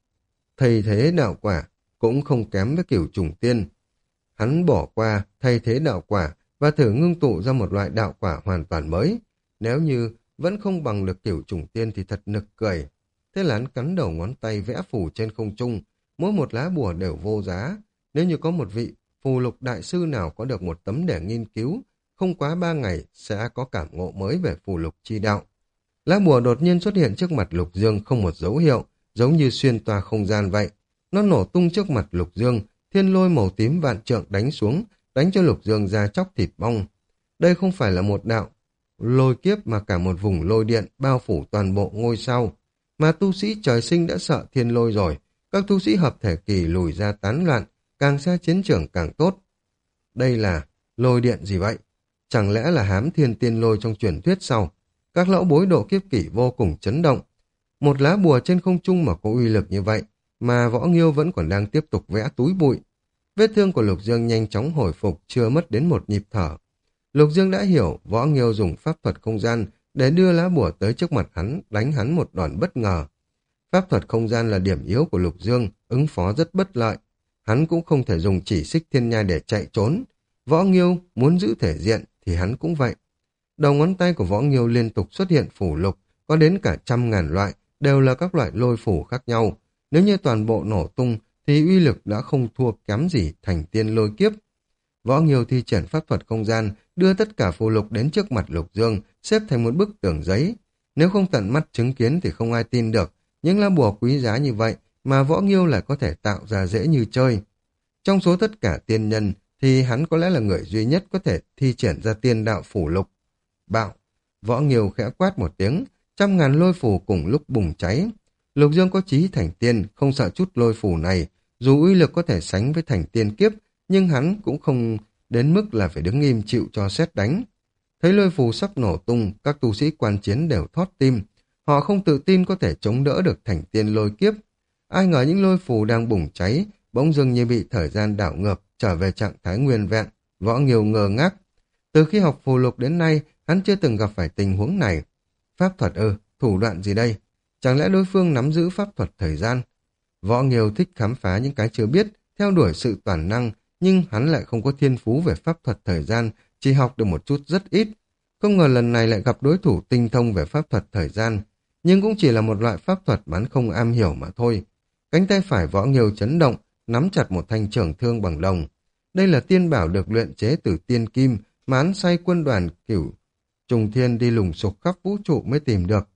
S1: thay thế đạo quả, cũng không kém với Cửu Trùng Tiên. Hắn bỏ qua thay thế đạo quả và thử ngưng tụ ra một loại đạo quả hoàn toàn mới. Nếu như vẫn không bằng được Cửu Trùng Tiên thì thật nực cười. Thế là hắn cắn đầu ngón tay vẽ phù trên không trung, mỗi một lá bùa đều vô giá. Nếu như có một vị phù lục đại sư nào có được một tấm để nghiên cứu, không quá 3 ngày sẽ có cảm ngộ mới về phù lục chi đạo. Lá bùa đột nhiên xuất hiện trước mặt Lục Dương không một dấu hiệu, giống như xuyên toa không gian vậy. Nó nổ tung trước mặt Lục Dương, thiên lôi màu tím vạn trượng đánh xuống, đánh cho Lục Dương ra chóc thịt bong. Đây không phải là một đạo lôi kiếp mà cả một vùng lôi điện bao phủ toàn bộ ngôi sao. Mà tu sĩ trời sinh đã sợ thiên lôi rồi, các tu sĩ hợp thể kỳ lùi ra tán loạn, càng xa chiến trường càng tốt. Đây là lôi điện gì vậy? Chẳng lẽ là hám thiên tiên lôi trong truyền thuyết sau? Các lão bối độ kiếp kỷ vô cùng chấn động. Một lá bùa trên không trung mà có uy lực như vậy, mà Võ Nghiêu vẫn còn đang tiếp tục vẽ túi bụi. Vết thương của Lục Dương nhanh chóng hồi phục, chưa mất đến một nhịp thở. Lục Dương đã hiểu Võ Nghiêu dùng pháp thuật không gian để đưa lá bùa tới trước mặt hắn, đánh hắn một đòn bất ngờ. Pháp thuật không gian là điểm yếu của Lục Dương, ứng phó rất bất lợi. Hắn cũng không thể dùng chỉ xích thiên nhai để chạy trốn. Võ Nghiêu muốn giữ thể diện thì hắn cũng vậy. Đầu ngón tay của Võ Nghiêu liên tục xuất hiện phù lục, có đến cả 100.000 loại, đều là các loại lôi phủ khác nhau. Nếu như toàn bộ nổ tung, thì uy lực đã không thua kém gì thành tiên lôi kiếp. Võ Nghiêu thi triển pháp thuật không gian, đưa tất cả phù lục đến trước mặt Lục Dương, xếp thành một bức tường giấy. Nếu không tận mắt chứng kiến thì không ai tin được, những lá bùa quý giá như vậy mà Võ Nghiêu lại có thể tạo ra dễ như chơi. Trong số tất cả tiên nhân, thì hắn có lẽ là người duy nhất có thể thi triển ra tiên đạo phủ lục. Bạo! Võ Nghiêu khẽ quát một tiếng, 100.000 lôi phù cùng lúc bùng cháy. Lục Dương có chí thành tiên, không sợ chút lôi phù này, dù uy lực có thể sánh với thành tiên kiếp, nhưng hắn cũng không đến mức là phải đứng im chịu cho sét đánh. Thấy lôi phù sắp nổ tung, các tu sĩ quan chiến đều thót tim. Họ không tự tin có thể chống đỡ được thành tiên lôi kiếp. Ai ngờ những lôi phù đang bùng cháy, bỗng dưng như bị thời gian đảo ngược, trở về trạng thái nguyên vẹn. Võ Nghiêu ngơ ngác. Từ khi học phù lục đến nay, hắn chưa từng gặp phải tình huống này. Pháp thuật thủ đoạn gì đây? Chẳng lẽ đối phương nắm giữ pháp thuật thời gian? Võ Nghiêu thích khám phá những cái chưa biết, theo đuổi sự toàn năng, nhưng hắn lại không có thiên phú về pháp thuật thời gian, chỉ học được một chút rất ít. Không ngờ lần này lại gặp đối thủ tinh thông về pháp thuật thời gian, nhưng cũng chỉ là một loại pháp thuật mà hắn không am hiểu mà thôi. Cánh tay phải Võ Nghiêu chấn động, nắm chặt một thanh trường thương bằng đồng. Đây là tiên bảo được luyện chế từ tiên kim, mà hắn sai quân đoàn Cửu Trùng Thiên đi lùng sục khắp vũ trụ mới tìm được.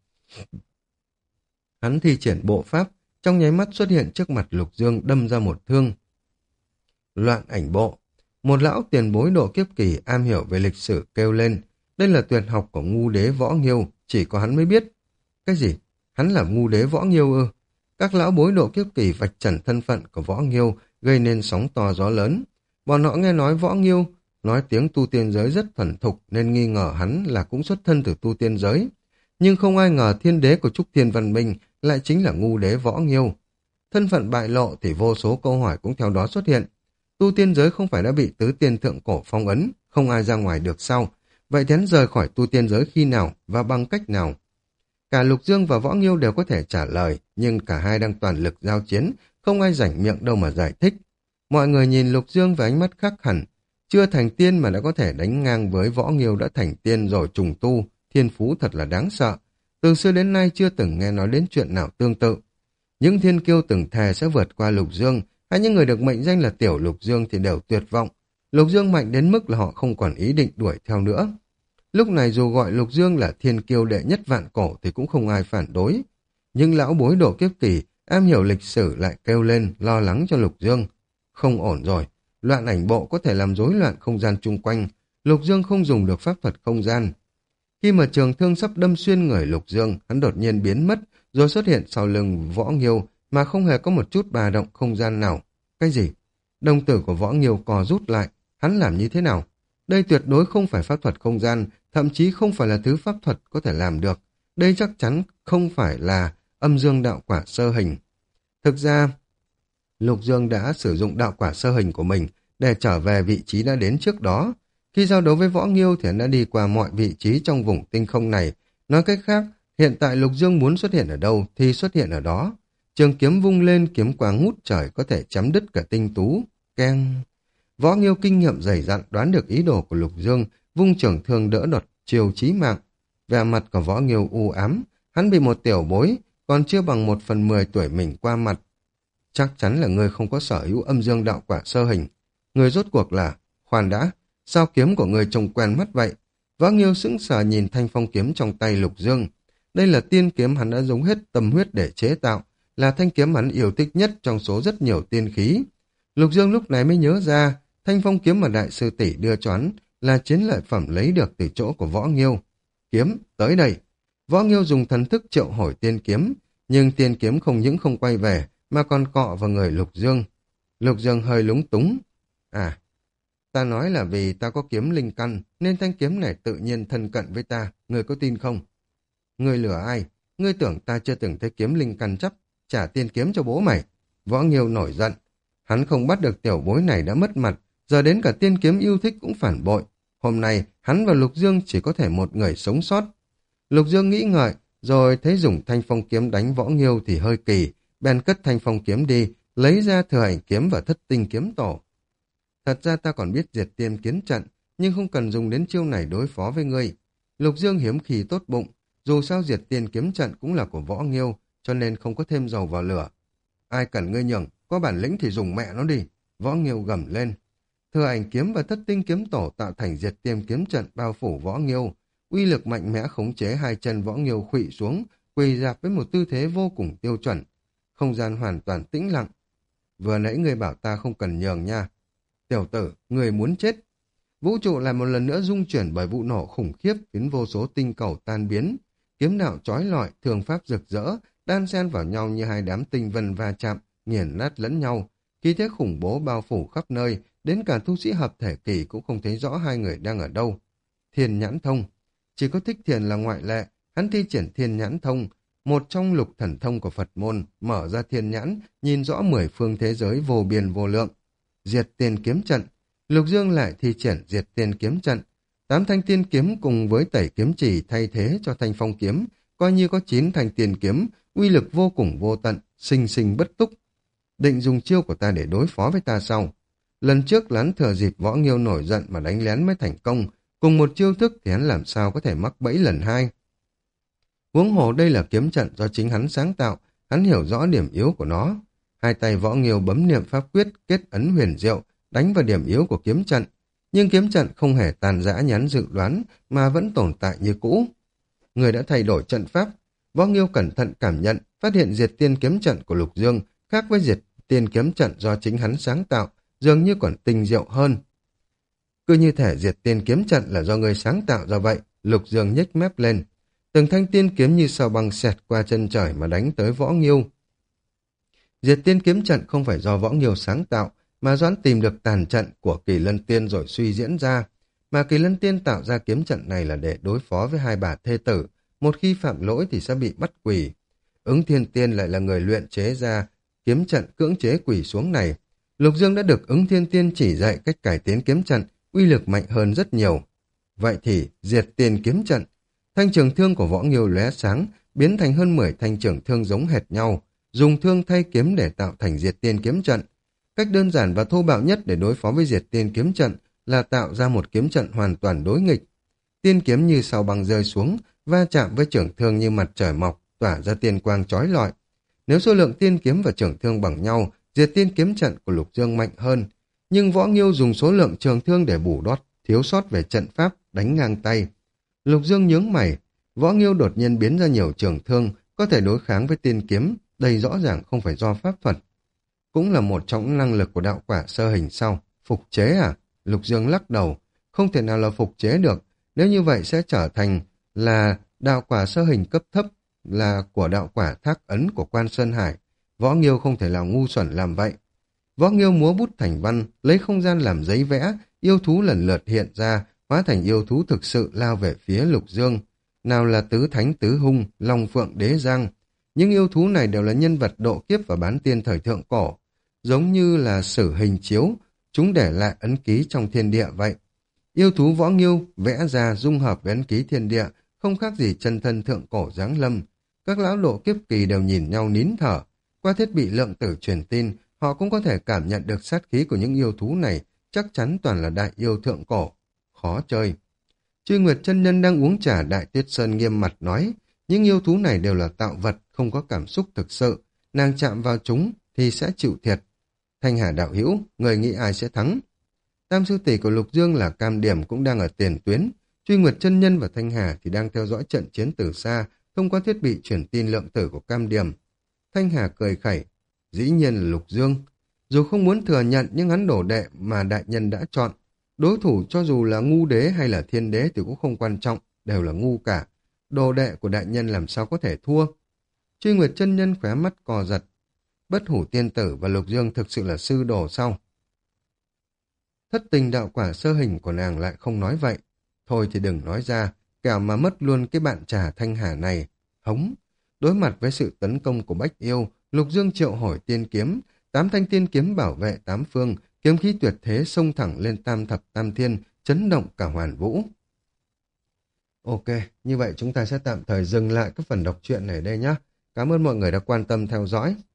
S1: Hắn thi triển bộ pháp, trong nháy mắt xuất hiện trước mặt Lục Dương đâm ra một thương. Loạn ảnh bộ. Một lão tiền bối độ kiếp kỳ am hiểu về lịch sử kêu lên. Đây là tuyệt học của ngu đế Võ Nghiêu, chỉ có hắn mới biết. Cái gì? Hắn là ngu đế Võ Nghiêu ư? Các lão bối độ kiếp kỳ vạch trần thân phận của Võ Nghiêu, gây nên sóng to gió lớn. Bọn họ nghe nói Võ Nghiêu nói tiếng tu tiên giới rất thuần thục nên nghi ngờ hắn là cũng xuất thân từ tu tiên giới. Nhưng không ai ngờ thiên đế của Trúc Thiên Văn Minh lại chính là ngu đế Võ Nghiêu. Thân phận bại lộ thì vô số câu hỏi cũng theo đó xuất hiện. Tu tiên giới không phải đã bị tứ tiên thượng cổ phong ấn, không ai ra ngoài được sao? Vậy thì hắn rời khỏi tu tiên giới khi nào và bằng cách nào? Cả Lục Dương và Võ Nghiêu đều có thể trả lời, nhưng cả hai đang toàn lực giao chiến, không ai rảnh miệng đâu mà giải thích. Mọi người nhìn Lục Dương với ánh mắt khác hẳn, chưa thành tiên mà đã có thể đánh ngang với Võ Nghiêu đã thành tiên rồi trùng tu, thiên phú thật là đáng sợ. Từ xưa đến nay chưa từng nghe nói đến chuyện nào tương tự. Những thiên kiêu từng thề sẽ vượt qua Lục Dương, hay những người được mệnh danh là tiểu Lục Dương thì đều tuyệt vọng. Lục Dương mạnh đến mức là họ không còn ý định đuổi theo nữa. Lúc này dù gọi Lục Dương là thiên kiêu đệ nhất vạn cổ thì cũng không ai phản đối. Nhưng lão bối độ kiếp kỳ Am hiểu lịch sử lại kêu lên, lo lắng cho Lục Dương. Không ổn rồi, loạn ảnh bộ có thể làm rối loạn không gian chung quanh. Lục Dương không dùng được pháp thuật không gian. Khi mà trường thương sắp đâm xuyên người Lục Dương, hắn đột nhiên biến mất, rồi xuất hiện sau lưng Võ Nghiêu mà không hề có một chút ba động không gian nào. Cái gì? Đồng tử của Võ Nghiêu co rút lại. Hắn làm như thế nào? Đây tuyệt đối không phải pháp thuật không gian, thậm chí không phải là thứ pháp thuật có thể làm được. Đây chắc chắn không phải là âm dương đạo quả sơ hình. Thực ra, Lục Dương đã sử dụng đạo quả sơ hình của mình để trở về vị trí đã đến trước đó. Khi giao đấu với Võ Nghiêu thì hắn đã đi qua mọi vị trí trong vùng tinh không này. Nói cách khác, hiện tại Lục Dương muốn xuất hiện ở đâu thì xuất hiện ở đó. Trường kiếm vung lên, kiếm quang ngút trời có thể chấm đứt cả tinh tú. Keng! Võ Nghiêu kinh nghiệm dày dặn đoán được ý đồ của Lục Dương, vung trường thương đỡ đột chiều chí mạng. Vẻ mặt của Võ Nghiêu u ám, hắn bị một tiểu bối, còn chưa bằng 1/10 tuổi mình qua mặt. Chắc chắn là người không có sở hữu âm dương đạo quả sơ hình. Người rốt cuộc là, khoan đã, sao kiếm của người trông quen mắt vậy? Võ Nghiêu sững sờ nhìn thanh phong kiếm trong tay Lục Dương. Đây là tiên kiếm hắn đã dùng hết tâm huyết để chế tạo, là thanh kiếm hắn yêu thích nhất trong số rất nhiều tiên khí. Lục Dương lúc này mới nhớ ra, thanh phong kiếm mà đại sư tỷ đưa cho hắn là chiến lợi phẩm lấy được từ chỗ của Võ Nghiêu. Kiếm, tới đây. Võ Nghiêu dùng thần thức triệu hồi tiên kiếm, nhưng tiên kiếm không những không quay về, mà còn cọ vào người Lục Dương. Lục Dương hơi lúng túng. À, ta nói là vì ta có kiếm linh căn, nên thanh kiếm này tự nhiên thân cận với ta, người có tin không? Người lừa ai? Ngươi tưởng ta chưa từng thấy kiếm linh căn chấp, trả tiên kiếm cho bố mày. Võ Nghiêu nổi giận. Hắn không bắt được tiểu bối này đã mất mặt, giờ đến cả tiên kiếm yêu thích cũng phản bội. Hôm nay, hắn và Lục Dương chỉ có thể một người sống sót. Lục Dương nghĩ ngợi, rồi thấy dùng thanh phong kiếm đánh Võ Nghiêu thì hơi kỳ, bèn cất thanh phong kiếm đi, lấy ra thừa ảnh kiếm và thất tinh kiếm tổ. Thật ra ta còn biết diệt tiên kiếm trận, nhưng không cần dùng đến chiêu này đối phó với ngươi. Lục Dương hiếm khi tốt bụng, dù sao diệt tiên kiếm trận cũng là của Võ Nghiêu, cho nên không có thêm dầu vào lửa. Ai cần ngươi nhường, có bản lĩnh thì dùng mẹ nó đi. Võ Nghiêu gầm lên. Thừa ảnh kiếm và thất tinh kiếm tổ tạo thành diệt tiên kiếm trận bao phủ Võ Nghiêu. Uy lực mạnh mẽ khống chế hai chân Võ Nghiêu khuỵu xuống, quỳ rạp với một tư thế vô cùng tiêu chuẩn. Không gian hoàn toàn tĩnh lặng. Vừa nãy ngươi bảo ta không cần nhường nha. Tiểu tử, người muốn chết. Vũ trụ lại một lần nữa rung chuyển bởi vụ nổ khủng khiếp khiến vô số tinh cầu tan biến. Kiếm đạo chói lọi, thường pháp rực rỡ, đan xen vào nhau như hai đám tinh vân va chạm, nghiền nát lẫn nhau. Khí thế khủng bố bao phủ khắp nơi, đến cả tu sĩ hợp thể kỳ cũng không thấy rõ hai người đang ở đâu. Thiên nhãn thông. Chỉ có Thích Thiền là ngoại lệ, hắn thi triển thiên nhãn thông, một trong lục thần thông của Phật môn, mở ra thiên nhãn, nhìn rõ 10 phương thế giới vô biên vô lượng. Diệt tiên kiếm trận. Lục Dương lại thi triển diệt tiên kiếm trận. 8 thanh tiên kiếm cùng với tẩy kiếm chỉ thay thế cho thanh phong kiếm, coi như có 9 thanh tiên kiếm, uy lực vô cùng vô tận, sinh sinh bất túc. Định dùng chiêu của ta để đối phó với ta sau. Lần trước lán thừa dịp Võ Nghiêu nổi giận mà đánh lén mới thành công, cùng một chiêu thức thì hắn làm sao có thể mắc bẫy lần hai. Huống hồ đây là kiếm trận do chính hắn sáng tạo, hắn hiểu rõ điểm yếu của nó. Hai tay Võ Nghiêu bấm niệm pháp quyết, kết ấn huyền diệu, đánh vào điểm yếu của kiếm trận. Nhưng kiếm trận không hề tàn rã như hắn dự đoán, mà vẫn tồn tại như cũ. Người đã thay đổi trận pháp. Võ Nghiêu cẩn thận cảm nhận, phát hiện diệt tiên kiếm trận của Lục Dương khác với diệt tiên kiếm trận do chính hắn sáng tạo, dường như còn tinh diệu hơn. Cứ như thể diệt tiên kiếm trận là do người sáng tạo ra vậy. Lục Dương nhếch mép lên. Từng thanh tiên kiếm như sao băng xẹt qua chân trời mà đánh tới Võ Nghiêu. Diệt tiên kiếm trận không phải do Võ Nghiêu sáng tạo, mà Doãn tìm được tàn trận của Kỳ Lân Tiên rồi suy diễn ra. Mà Kỳ Lân Tiên tạo ra kiếm trận này là để đối phó với hai bà thê tử, một khi phạm lỗi thì sẽ bị bắt quỳ. Ứng Thiên Tiên lại là người luyện chế ra kiếm trận cưỡng chế quỳ xuống này. Lục Dương đã được Ứng Thiên Tiên chỉ dạy cách cải tiến kiếm trận, uy lực mạnh hơn rất nhiều. Vậy thì diệt tiên kiếm trận. Thanh trường thương của Võ Nghiêu lóe sáng, biến thành hơn 10 thanh trường thương giống hệt nhau, dùng thương thay kiếm để tạo thành diệt tiên kiếm trận. Cách đơn giản và thô bạo nhất để đối phó với diệt tiên kiếm trận là tạo ra một kiếm trận hoàn toàn đối nghịch. Tiên kiếm như sao băng rơi xuống, va chạm với trường thương như mặt trời mọc, tỏa ra tiên quang chói lọi. Nếu số lượng tiên kiếm và trường thương bằng nhau, diệt tiên kiếm trận của Lục Dương mạnh hơn. Nhưng Võ Nghiêu dùng số lượng trường thương để bù đót, thiếu sót về trận pháp, đánh ngang tay. Lục Dương nhướng mày, Võ Nghiêu đột nhiên biến ra nhiều trường thương, có thể đối kháng với tiên kiếm, Đây rõ ràng không phải do pháp thuật. Cũng là một trong những năng lực của đạo quả sơ hình sau. Phục chế à? Lục Dương lắc đầu. Không thể nào là phục chế được. Nếu như vậy sẽ trở thành là đạo quả sơ hình cấp thấp, là của đạo quả thác ấn của Quan Sơn Hải. Võ Nghiêu không thể nào ngu xuẩn làm vậy. Võ Nghiêu múa bút thành văn, lấy không gian làm giấy vẽ, yêu thú lần lượt hiện ra, hóa thành yêu thú thực sự lao về phía Lục Dương. Nào là tứ thánh tứ hung, long phượng đế giang. Những yêu thú này đều là nhân vật độ kiếp và bán tiên thời thượng cổ. Giống như là sử hình chiếu, chúng để lại ấn ký trong thiên địa vậy. Yêu thú Võ Nghiêu vẽ ra dung hợp với ấn ký thiên địa, không khác gì chân thân thượng cổ giáng lâm. Các lão độ kiếp kỳ đều nhìn nhau nín thở. Qua thiết bị lượng tử truyền tin, họ cũng có thể cảm nhận được sát khí của những yêu thú này, chắc chắn toàn là đại yêu thượng cổ. Khó chơi. Truy Nguyệt chân nhân đang uống trà, Đại Tuyết Sơn nghiêm mặt nói, những yêu thú này đều là tạo vật, không có cảm xúc thực sự. Nàng chạm vào chúng thì sẽ chịu thiệt. Thanh Hà đạo hữu, người nghĩ ai sẽ thắng? Tam sư tỷ của Lục Dương là Cam Điểm cũng đang ở tiền tuyến. Truy Nguyệt chân nhân và Thanh Hà thì đang theo dõi trận chiến từ xa, thông qua thiết bị truyền tin lượng tử của Cam Điểm. Thanh Hà cười khẩy, dĩ nhiên là Lục Dương. Dù không muốn thừa nhận nhưng hắn đổ đệ mà đại nhân đã chọn. Đối thủ cho dù là ngu đế hay là thiên đế thì cũng không quan trọng, đều là ngu cả. Đồ đệ của đại nhân làm sao có thể thua? Truy Nguyệt chân nhân khóe mắt cò giật. Bất Hủ tiên tử và Lục Dương thực sự là sư đồ sau. Thất tình đạo quả sơ hình của nàng lại không nói vậy. Thôi thì đừng nói ra, kẻo mà mất luôn cái bạn trà Thanh Hà này. Hống! Đối mặt với sự tấn công của Bách Yêu, Lục Dương triệu hồi tiên kiếm, 8 thanh tiên kiếm bảo vệ 8 phương, kiếm khí tuyệt thế xông thẳng lên tam thập tam thiên, chấn động cả hoàn vũ. Ok, như vậy chúng ta sẽ tạm thời dừng lại cái phần đọc truyện này đây nhé. Cảm ơn mọi người đã quan tâm theo dõi.